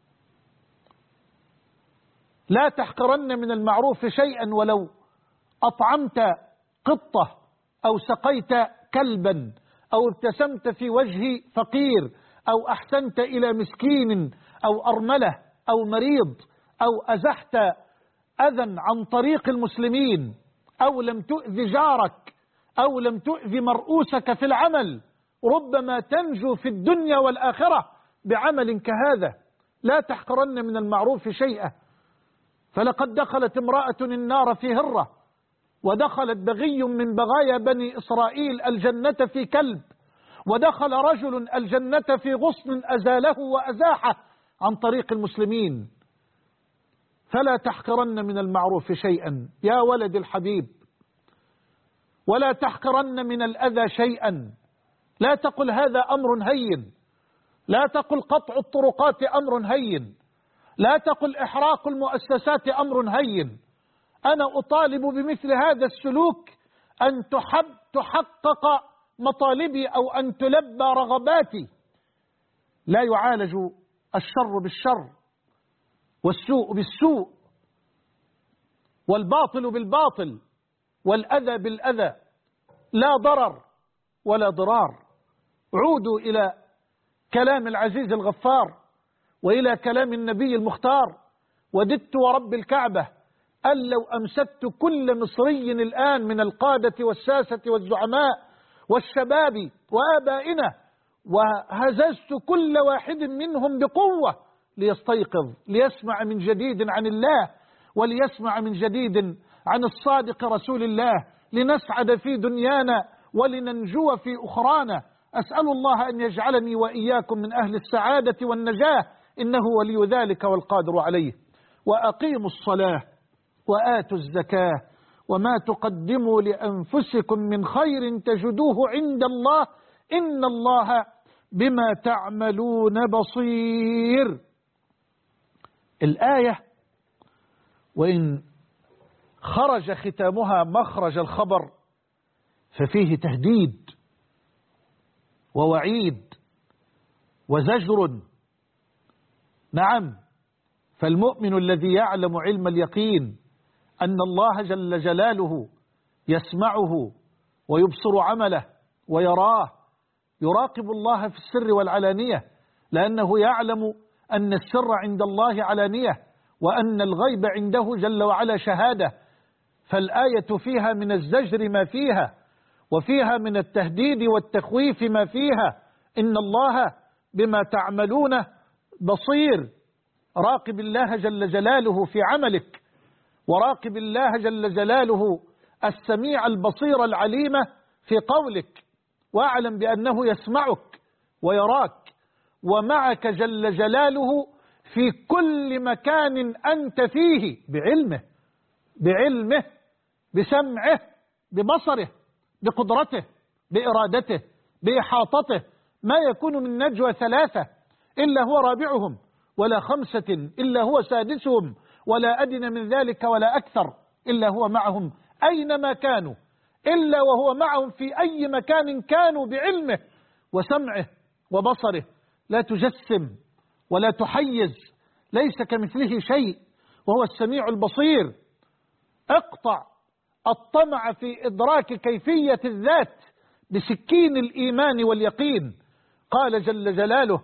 لا تحقرن من المعروف شيئا ولو أطعمت قطة أو سقيت كلبا أو ابتسمت في وجه فقير أو أحسنت إلى مسكين أو أرملة أو مريض أو أزحت أذى عن طريق المسلمين أو لم تؤذي جارك أو لم تؤذي مرؤوسك في العمل، ربما تنجو في الدنيا والآخرة بعمل كهذا. لا تحقرن من المعروف شيئا، فلقد دخلت امرأة النار في هرة، ودخلت بغي من بغايا بني إسرائيل الجنة في كلب، ودخل رجل الجنة في غصن أزاله وأزاحه عن طريق المسلمين. فلا تحقرن من المعروف شيئا يا ولد الحبيب، ولا تحقرن من الأذى شيئا. لا تقل هذا أمر هين، لا تقل قطع الطرقات أمر هين، لا تقل إحراق المؤسسات أمر هين. أنا أطالب بمثل هذا السلوك أن تحقق مطالبي أو أن تلبى رغباتي. لا يعالج الشر بالشر والسوء بالسوء والباطل بالباطل والأذى بالأذى، لا ضرر ولا ضرار. عودوا إلى كلام العزيز الغفار وإلى كلام النبي المختار. وددت ورب الكعبة أن لو أمسكت كل مصري الآن من القادة والساسة والزعماء والشباب وآبائنا وهززت كل واحد منهم بقوة ليستيقظ، ليسمع من جديد عن الله، وليسمع من جديد عن الصادق رسول الله، لنسعد في دنيانا ولننجو في أخرانا. أسأل الله أن يجعلني وإياكم من أهل السعادة والنجاة، إنه ولي ذلك والقادر عليه. وأقيموا الصلاة وآتوا الزكاة وما تقدموا لأنفسكم من خير تجدوه عند الله إن الله بما تعملون بصير. الآية وإن خرج ختامها مخرج الخبر ففيه تهديد ووعيد وزجر. نعم، فالمؤمن الذي يعلم علم اليقين أن الله جل جلاله يسمعه ويبصر عمله ويراه، يراقب الله في السر والعلانية، لأنه يعلم أن السر عند الله علانية وأن الغيب عنده جل وعلا شهادة. فالآية فيها من الزجر ما فيها، وفيها من التهديد والتخويف ما فيها. إن الله بما تعملون بصير. راقب الله جل جلاله في عملك، وراقب الله جل جلاله السميع البصير العليم في قولك، واعلم بأنه يسمعك ويراك ومعك جل جلاله في كل مكان أنت فيه، بعلمه بسمعه ببصره بقدرته بإرادته بإحاطته. ما يكون من نجوى ثلاثة إلا هو رابعهم، ولا خمسة إلا هو سادسهم، ولا أدنى من ذلك ولا أكثر إلا هو معهم أينما كانوا، إلا وهو معهم في أي مكان كانوا بعلمه وسمعه وبصره. لا تجسم ولا تحيز، ليس كمثله شيء وهو السميع البصير. اقطع الطمع في إدراك كيفية الذات بسكين الإيمان واليقين. قال جل جلاله: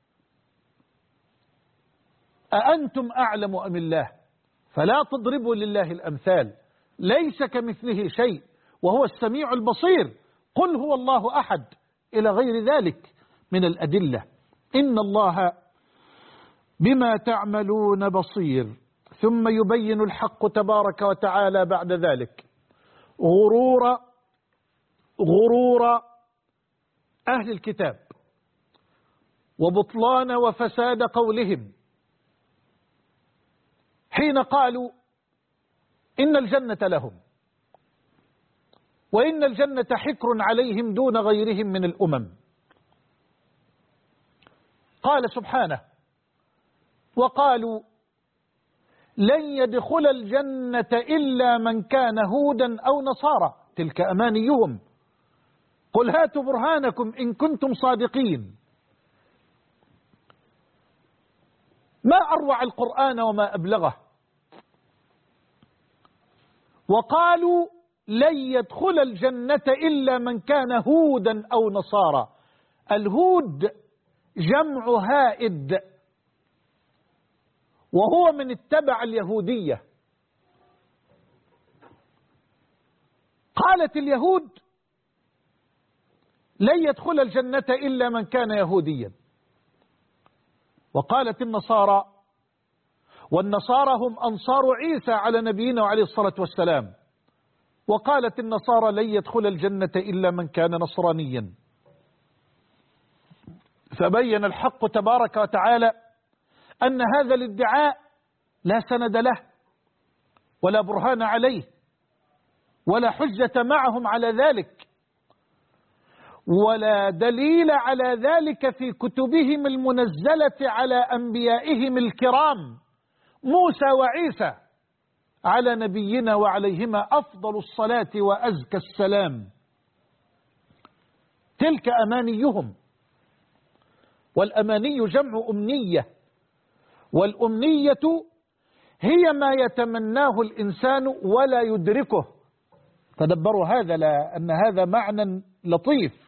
أأنتم أعلم أم الله؟ فلا تضربوا لله الأمثال، ليس كمثله شيء وهو السميع البصير. قل هو الله أحد، إلى غير ذلك من الأدلة. إن الله بما تعملون بصير. ثم يبين الحق تبارك وتعالى بعد ذلك غرور أهل الكتاب وبطلان وفساد قولهم حين قالوا إن الجنة لهم، وإن الجنة حكر عليهم دون غيرهم من الأمم. قال سبحانه: وقالوا لن يدخل الجنة إلا من كان هودا أو نصارى، تلك أمانيهم، قل هاتوا برهانكم إن كنتم صادقين. ما أروع القرآن وما أبلغه. وقالوا لن يدخل الجنة إلا من كان هودا أو نصارى. الهود جمع هائد، وهو من اتبع اليهودية. قالت اليهود لن يدخل الجنة إلا من كان يهوديا، وقالت النصارى، والنصارى هم أنصار عيسى على نبينا وعليه الصلاة والسلام، وقالت النصارى لن يدخل الجنة إلا من كان نصرانيا. فبين الحق تبارك وتعالى أن هذا الادعاء لا سند له ولا برهان عليه ولا حجة معهم على ذلك، ولا دليل على ذلك في كتبهم المنزلة على أنبيائهم الكرام موسى وعيسى على نبينا وعليهما أفضل الصلاة وأزكى السلام. تلك أمانيهم، والأماني جمع أمنية، والأمنية هي ما يتمناه الإنسان ولا يدركه. تدبروا هذا، لأن هذا معنى لطيف.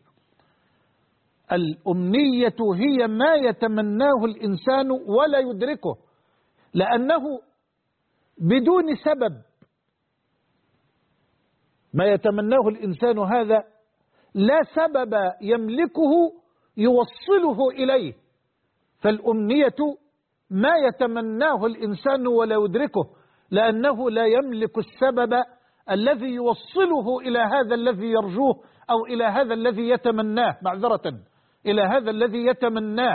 الأمنية هي ما يتمناه الإنسان ولا يدركه، لأنه بدون سبب ما يتمناه الإنسان هذا لا سبب يملكه يوصله إليه. فالأمنية ما يتمناه الإنسان ولا يدركه، لأنه لا يملك السبب الذي يوصله إلى هذا الذي يرجوه أو إلى هذا الذي يتمناه، إلى هذا الذي يتمناه.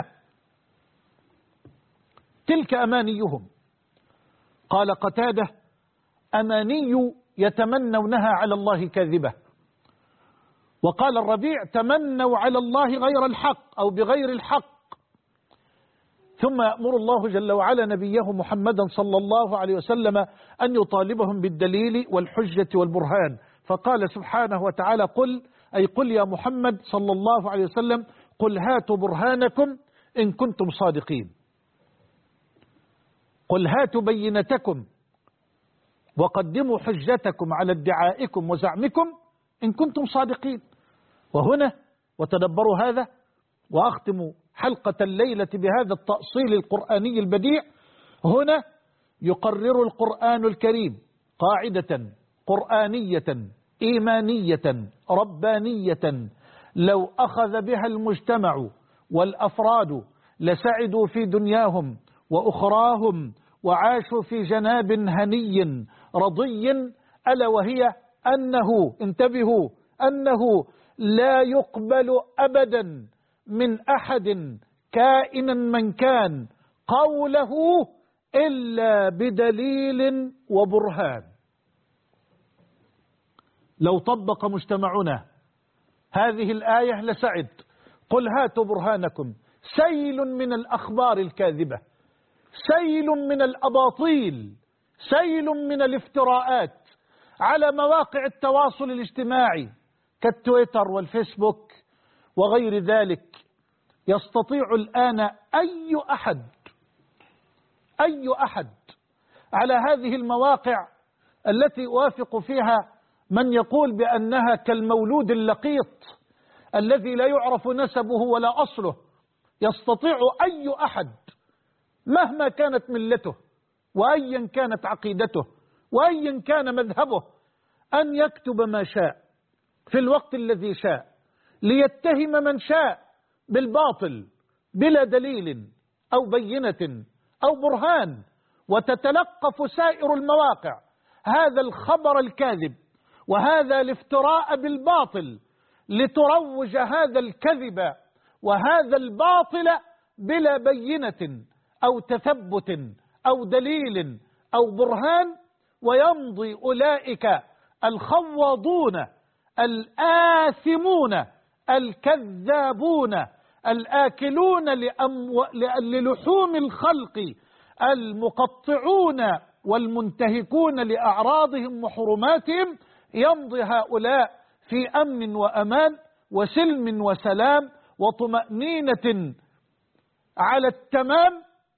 تلك أمانيهم. قال قتادة: أماني يتمنونها على الله كاذبة. وقال الربيع تمنوا على الله غير الحق أو بغير الحق. ثم يأمر الله جل وعلا نبيه محمدا صلى الله عليه وسلم أن يطالبهم بالدليل والحجة والبرهان، فقال سبحانه وتعالى قل يا محمد صلى الله عليه وسلم قل هاتوا برهانكم إن كنتم صادقين، قل هاتوا بينتكم وقدموا حجتكم على ادعائكم وزعمكم إن كنتم صادقين. وهنا وتدبروا هذا وأختم حلقة الليلة بهذا التأصيل القرآني البديع. هنا يقرر القرآن الكريم قاعدة قرآنية إيمانية ربانية لو أخذ بها المجتمع والأفراد لسعدوا في دنياهم وأخراهم وعاشوا في جناب هني رضي، ألا وهي أنه انتبهوا أنه لا يقبل أبدا من أحد كائنا من كان قوله إلا بدليل وبرهان. لو طبق مجتمعنا هذه الآية لسعد. قل هاتوا برهانكم، سيل من الأخبار الكاذبة، سيل من الأباطيل، سيل من الافتراءات على مواقع التواصل الاجتماعي كالتويتر والفيسبوك وغير ذلك. يستطيع الآن أي أحد على هذه المواقع التي أوافق فيها من يقول بأنها كالمولود اللقيط الذي لا يعرف نسبه ولا أصله، يستطيع أي أحد مهما كانت ملته وأيا كانت عقيدته وأيا كان مذهبه أن يكتب ما شاء في الوقت الذي شاء ليتهم من شاء بالباطل بلا دليل أو بينة أو برهان، وتتلقف سائر المواقع هذا الخبر الكاذب وهذا الافتراء بالباطل لتروج هذا الكذب وهذا الباطل بلا بينة أو تثبت أو دليل أو برهان. ويمضي أولئك الخواضون الآثمون الكذابون الآكلون للحوم الخلق المقطعون والمنتهكون لأعراضهم وحرماتهم، يمضي هؤلاء في أمن وأمان وسلم وسلام وطمأنينة على التمام،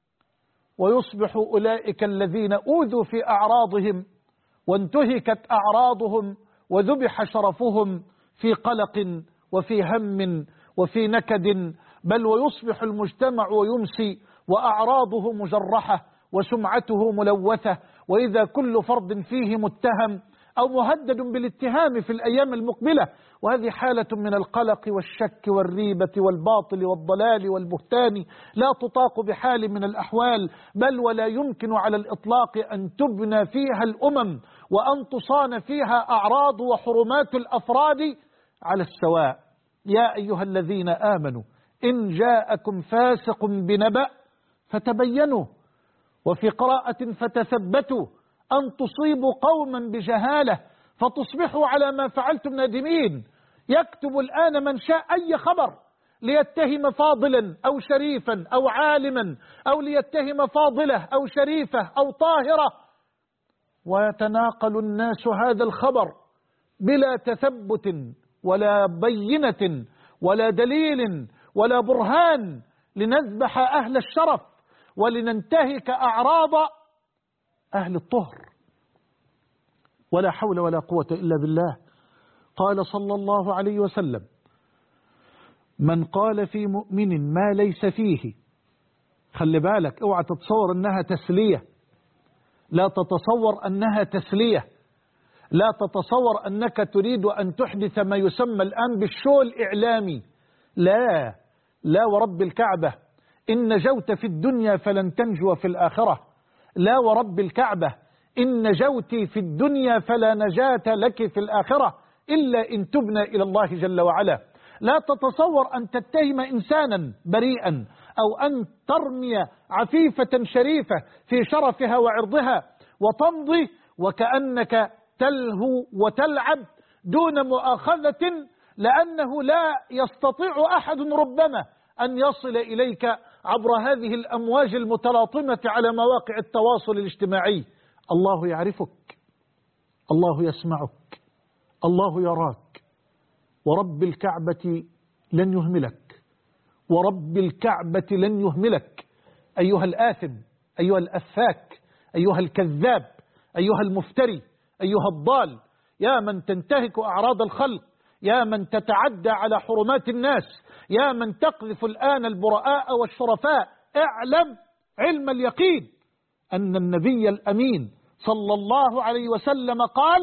ويصبح أولئك الذين أوذوا في أعراضهم وانتهكت أعراضهم وذبح شرفهم في قلق وفي هم وفي نكد، بل ويصبح المجتمع ويمسي وأعراضه مجرحة وسمعته ملوثة، وإذا كل فرد فيه متهم أو مهدد بالاتهام في الأيام المقبلة. وهذه حالة من القلق والشك والريبة والباطل والضلال والبهتان لا تطاق بحال من الأحوال، بل ولا يمكن على الإطلاق أن تبنى فيها الأمم وأن تصان فيها أعراض وحرمات الأفراد على السواء. يا أيها الذين آمنوا إن جاءكم فاسق بنبأ فتبينوا، وفي قراءة فتثبتوا أن تصيبوا قوما بجهالة فتصبحوا على ما فعلتم نادمين. يكتب الآن من شاء أي خبر ليتهم فاضلا أو شريفا أو عالما، أو ليتهم فاضلة أو شريفة أو طاهرة، ويتناقل الناس هذا الخبر بلا تثبت ولا بينة ولا دليل ولا برهان لنذبح أهل الشرف ولننتهك أعراض أهل الطهر. ولا حول ولا قوة إلا بالله. قال صلى الله عليه وسلم: من قال في مؤمن ما ليس فيه. خلي بالك، اوعى تتصور أنها تسلية، لا تتصور أنها تسلية، لا تتصور أنك تريد أن تحدث ما يسمى الآن بالشو الإعلامي. لا لا ورب الكعبة، إن نجوت في الدنيا فلن تنجو في الآخرة. لا ورب الكعبة، إن نجوت في الدنيا فلا نجاة لك في الآخرة إلا إن تبنى إلى الله جل وعلا. لا تتصور أن تتهم إنسانا بريئا أو أن ترمي عفيفة شريفة في شرفها وعرضها وتمضي وكأنك تلهو وتلعب دون مؤاخذة لأنه لا يستطيع أحد ربما أن يصل إليك عبر هذه الأمواج المتلاطمة على مواقع التواصل الاجتماعي. الله يعرفك، الله يسمعك، الله يراك، ورب الكعبة لن يهملك، ورب الكعبة لن يهملك. أيها الآثم، أيها الأفاك، أيها الكذاب، أيها المفتري، أيها الضال، يا من تنتهك أعراض الخلق، يا من تتعدى على حرمات الناس، يا من تقذف الآن البراء والشرفاء، اعلم علم اليقين أن النبي الأمين صلى الله عليه وسلم قال: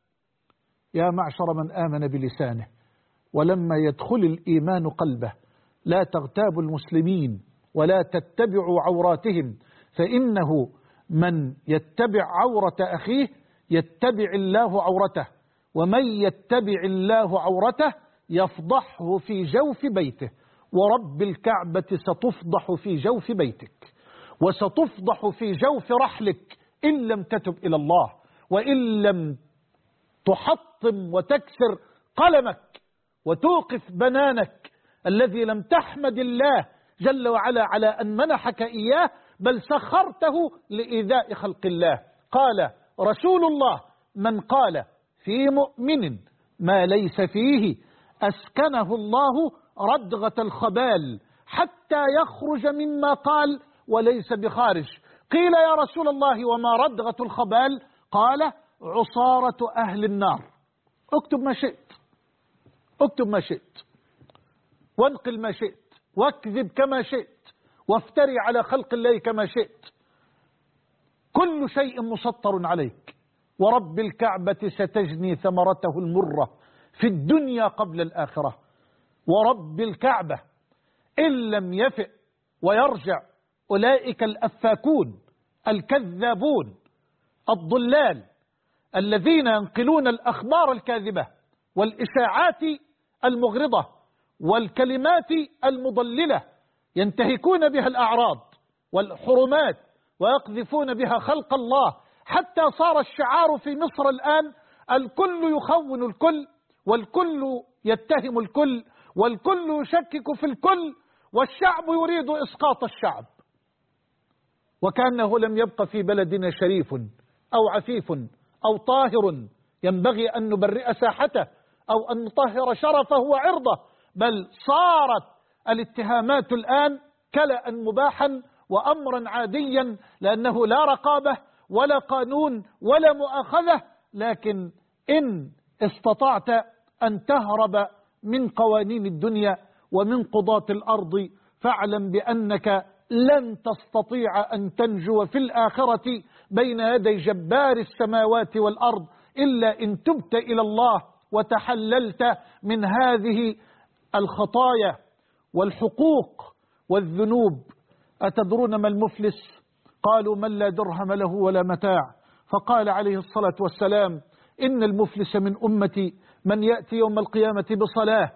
يا معشر من آمن بلسانه ولما يدخل الإيمان قلبه لا تغتابوا المسلمين ولا تتبعوا عوراتهم، فإنه من يتبع عورة أخيه يتبع الله عورته، ومن يتبع الله عورته يفضحه في جوف بيته. ورب الكعبة ستفضح في جوف بيتك، وستفضح في جوف رحلك إن لم تتب إلى الله، وإن لم تحطم وتكسر قلمك وتوقف بنانك الذي لم تحمد الله جل وعلا على أن منحك إياه، بل سخرته لإيذاء خلق الله. قال رسول الله: من قال في مؤمن ما ليس فيه أسكنه الله ردغة الخبال حتى يخرج مما قال وليس بخارج. قيل يا رسول الله وما ردغة الخبال؟ قال: عصارة أهل النار. اكتب ما شئت، اكتب ما شئت، وانقل ما شئت، واكذب كما شئت، وافتري على خلق الله كما شئت، كل شيء مسطر عليك، ورب الكعبة ستجني ثمرته المرة في الدنيا قبل الآخرة. ورب الكعبة إن لم يفئ ويرجع أولئك الأفاكون الكذابون الضلال الذين ينقلون الأخبار الكاذبة والإشاعات المغرضة والكلمات المضللة، ينتهكون بها الأعراض والحرمات ويقذفون بها خلق الله، حتى صار الشعار في مصر الآن: الكل يخون الكل، والكل يتهم الكل، والكل يشكك في الكل، والشعب يريد إسقاط الشعب. وكأنه لم يبق في بلدنا شريف أو عفيف أو طاهر ينبغي أن نبرئ ساحته أو أن نطهر شرفه وعرضه، بل صارت الاتهامات الآن كلأ مباحا وأمرا عاديا، لأنه لا رقابة ولا قانون ولا مؤاخذة. لكن إن استطعت أن تهرب من قوانين الدنيا ومن قضاة الأرض فاعلم بأنك لن تستطيع أن تنجو في الآخرة بين يدي جبار السماوات والأرض إلا إن تبت إلى الله وتحللت من هذه الخطايا والحقوق والذنوب. أتدرون ما المفلس؟ قالوا: من لا درهم له ولا متاع. فقال عليه الصلاة والسلام: إن المفلس من أمتي من يأتي يوم القيامة بصلاة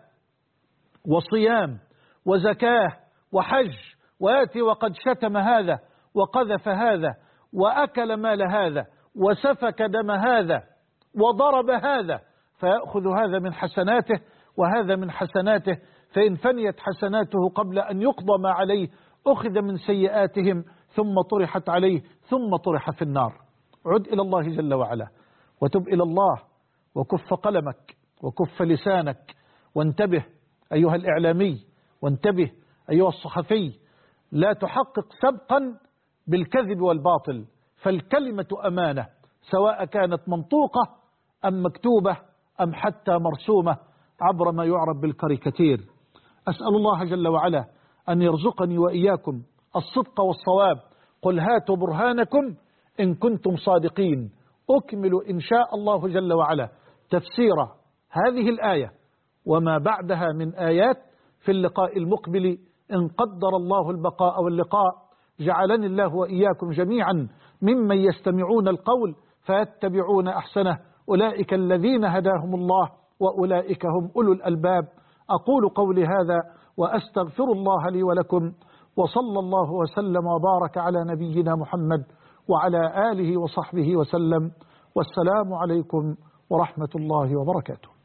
وصيام وزكاة وحج، ويأتي وقد شتم هذا وقذف هذا وأكل مال هذا وسفك دم هذا وضرب هذا، فيأخذ هذا من حسناته وهذا من حسناته، فإن فنيت حسناته قبل أن يقضى ما عليه أخذ من سيئاتهم ثم طرحت عليه ثم طرح في النار. عد إلى الله جل وعلا وتب إلى الله وكف قلمك وكف لسانك، وانتبه أيها الإعلامي، وانتبه أيها الصحفي، لا تحقق سبقا بالكذب والباطل، فالكلمة أمانة سواء كانت منطوقة أم مكتوبة أم حتى مرسومة عبر ما يعرف بالكاريكاتير. أسأل الله جل وعلا أن يرزقني وإياكم الصدق والصواب. قل هاتوا برهانكم إن كنتم صادقين. أكمل إن شاء الله جل وعلا تفسير هذه الآية وما بعدها من آيات في اللقاء المقبل إن قدر الله البقاء واللقاء. جعلني الله وإياكم جميعا ممن يستمعون القول فيتبعون أحسنه، أولئك الذين هداهم الله وأولئك هم أولو الألباب. أقول قولي هذا وأستغفر الله لي ولكم، وصلى الله وسلم وبارك على نبينا محمد وعلى آله وصحبه وسلم، والسلام عليكم ورحمة الله وبركاته.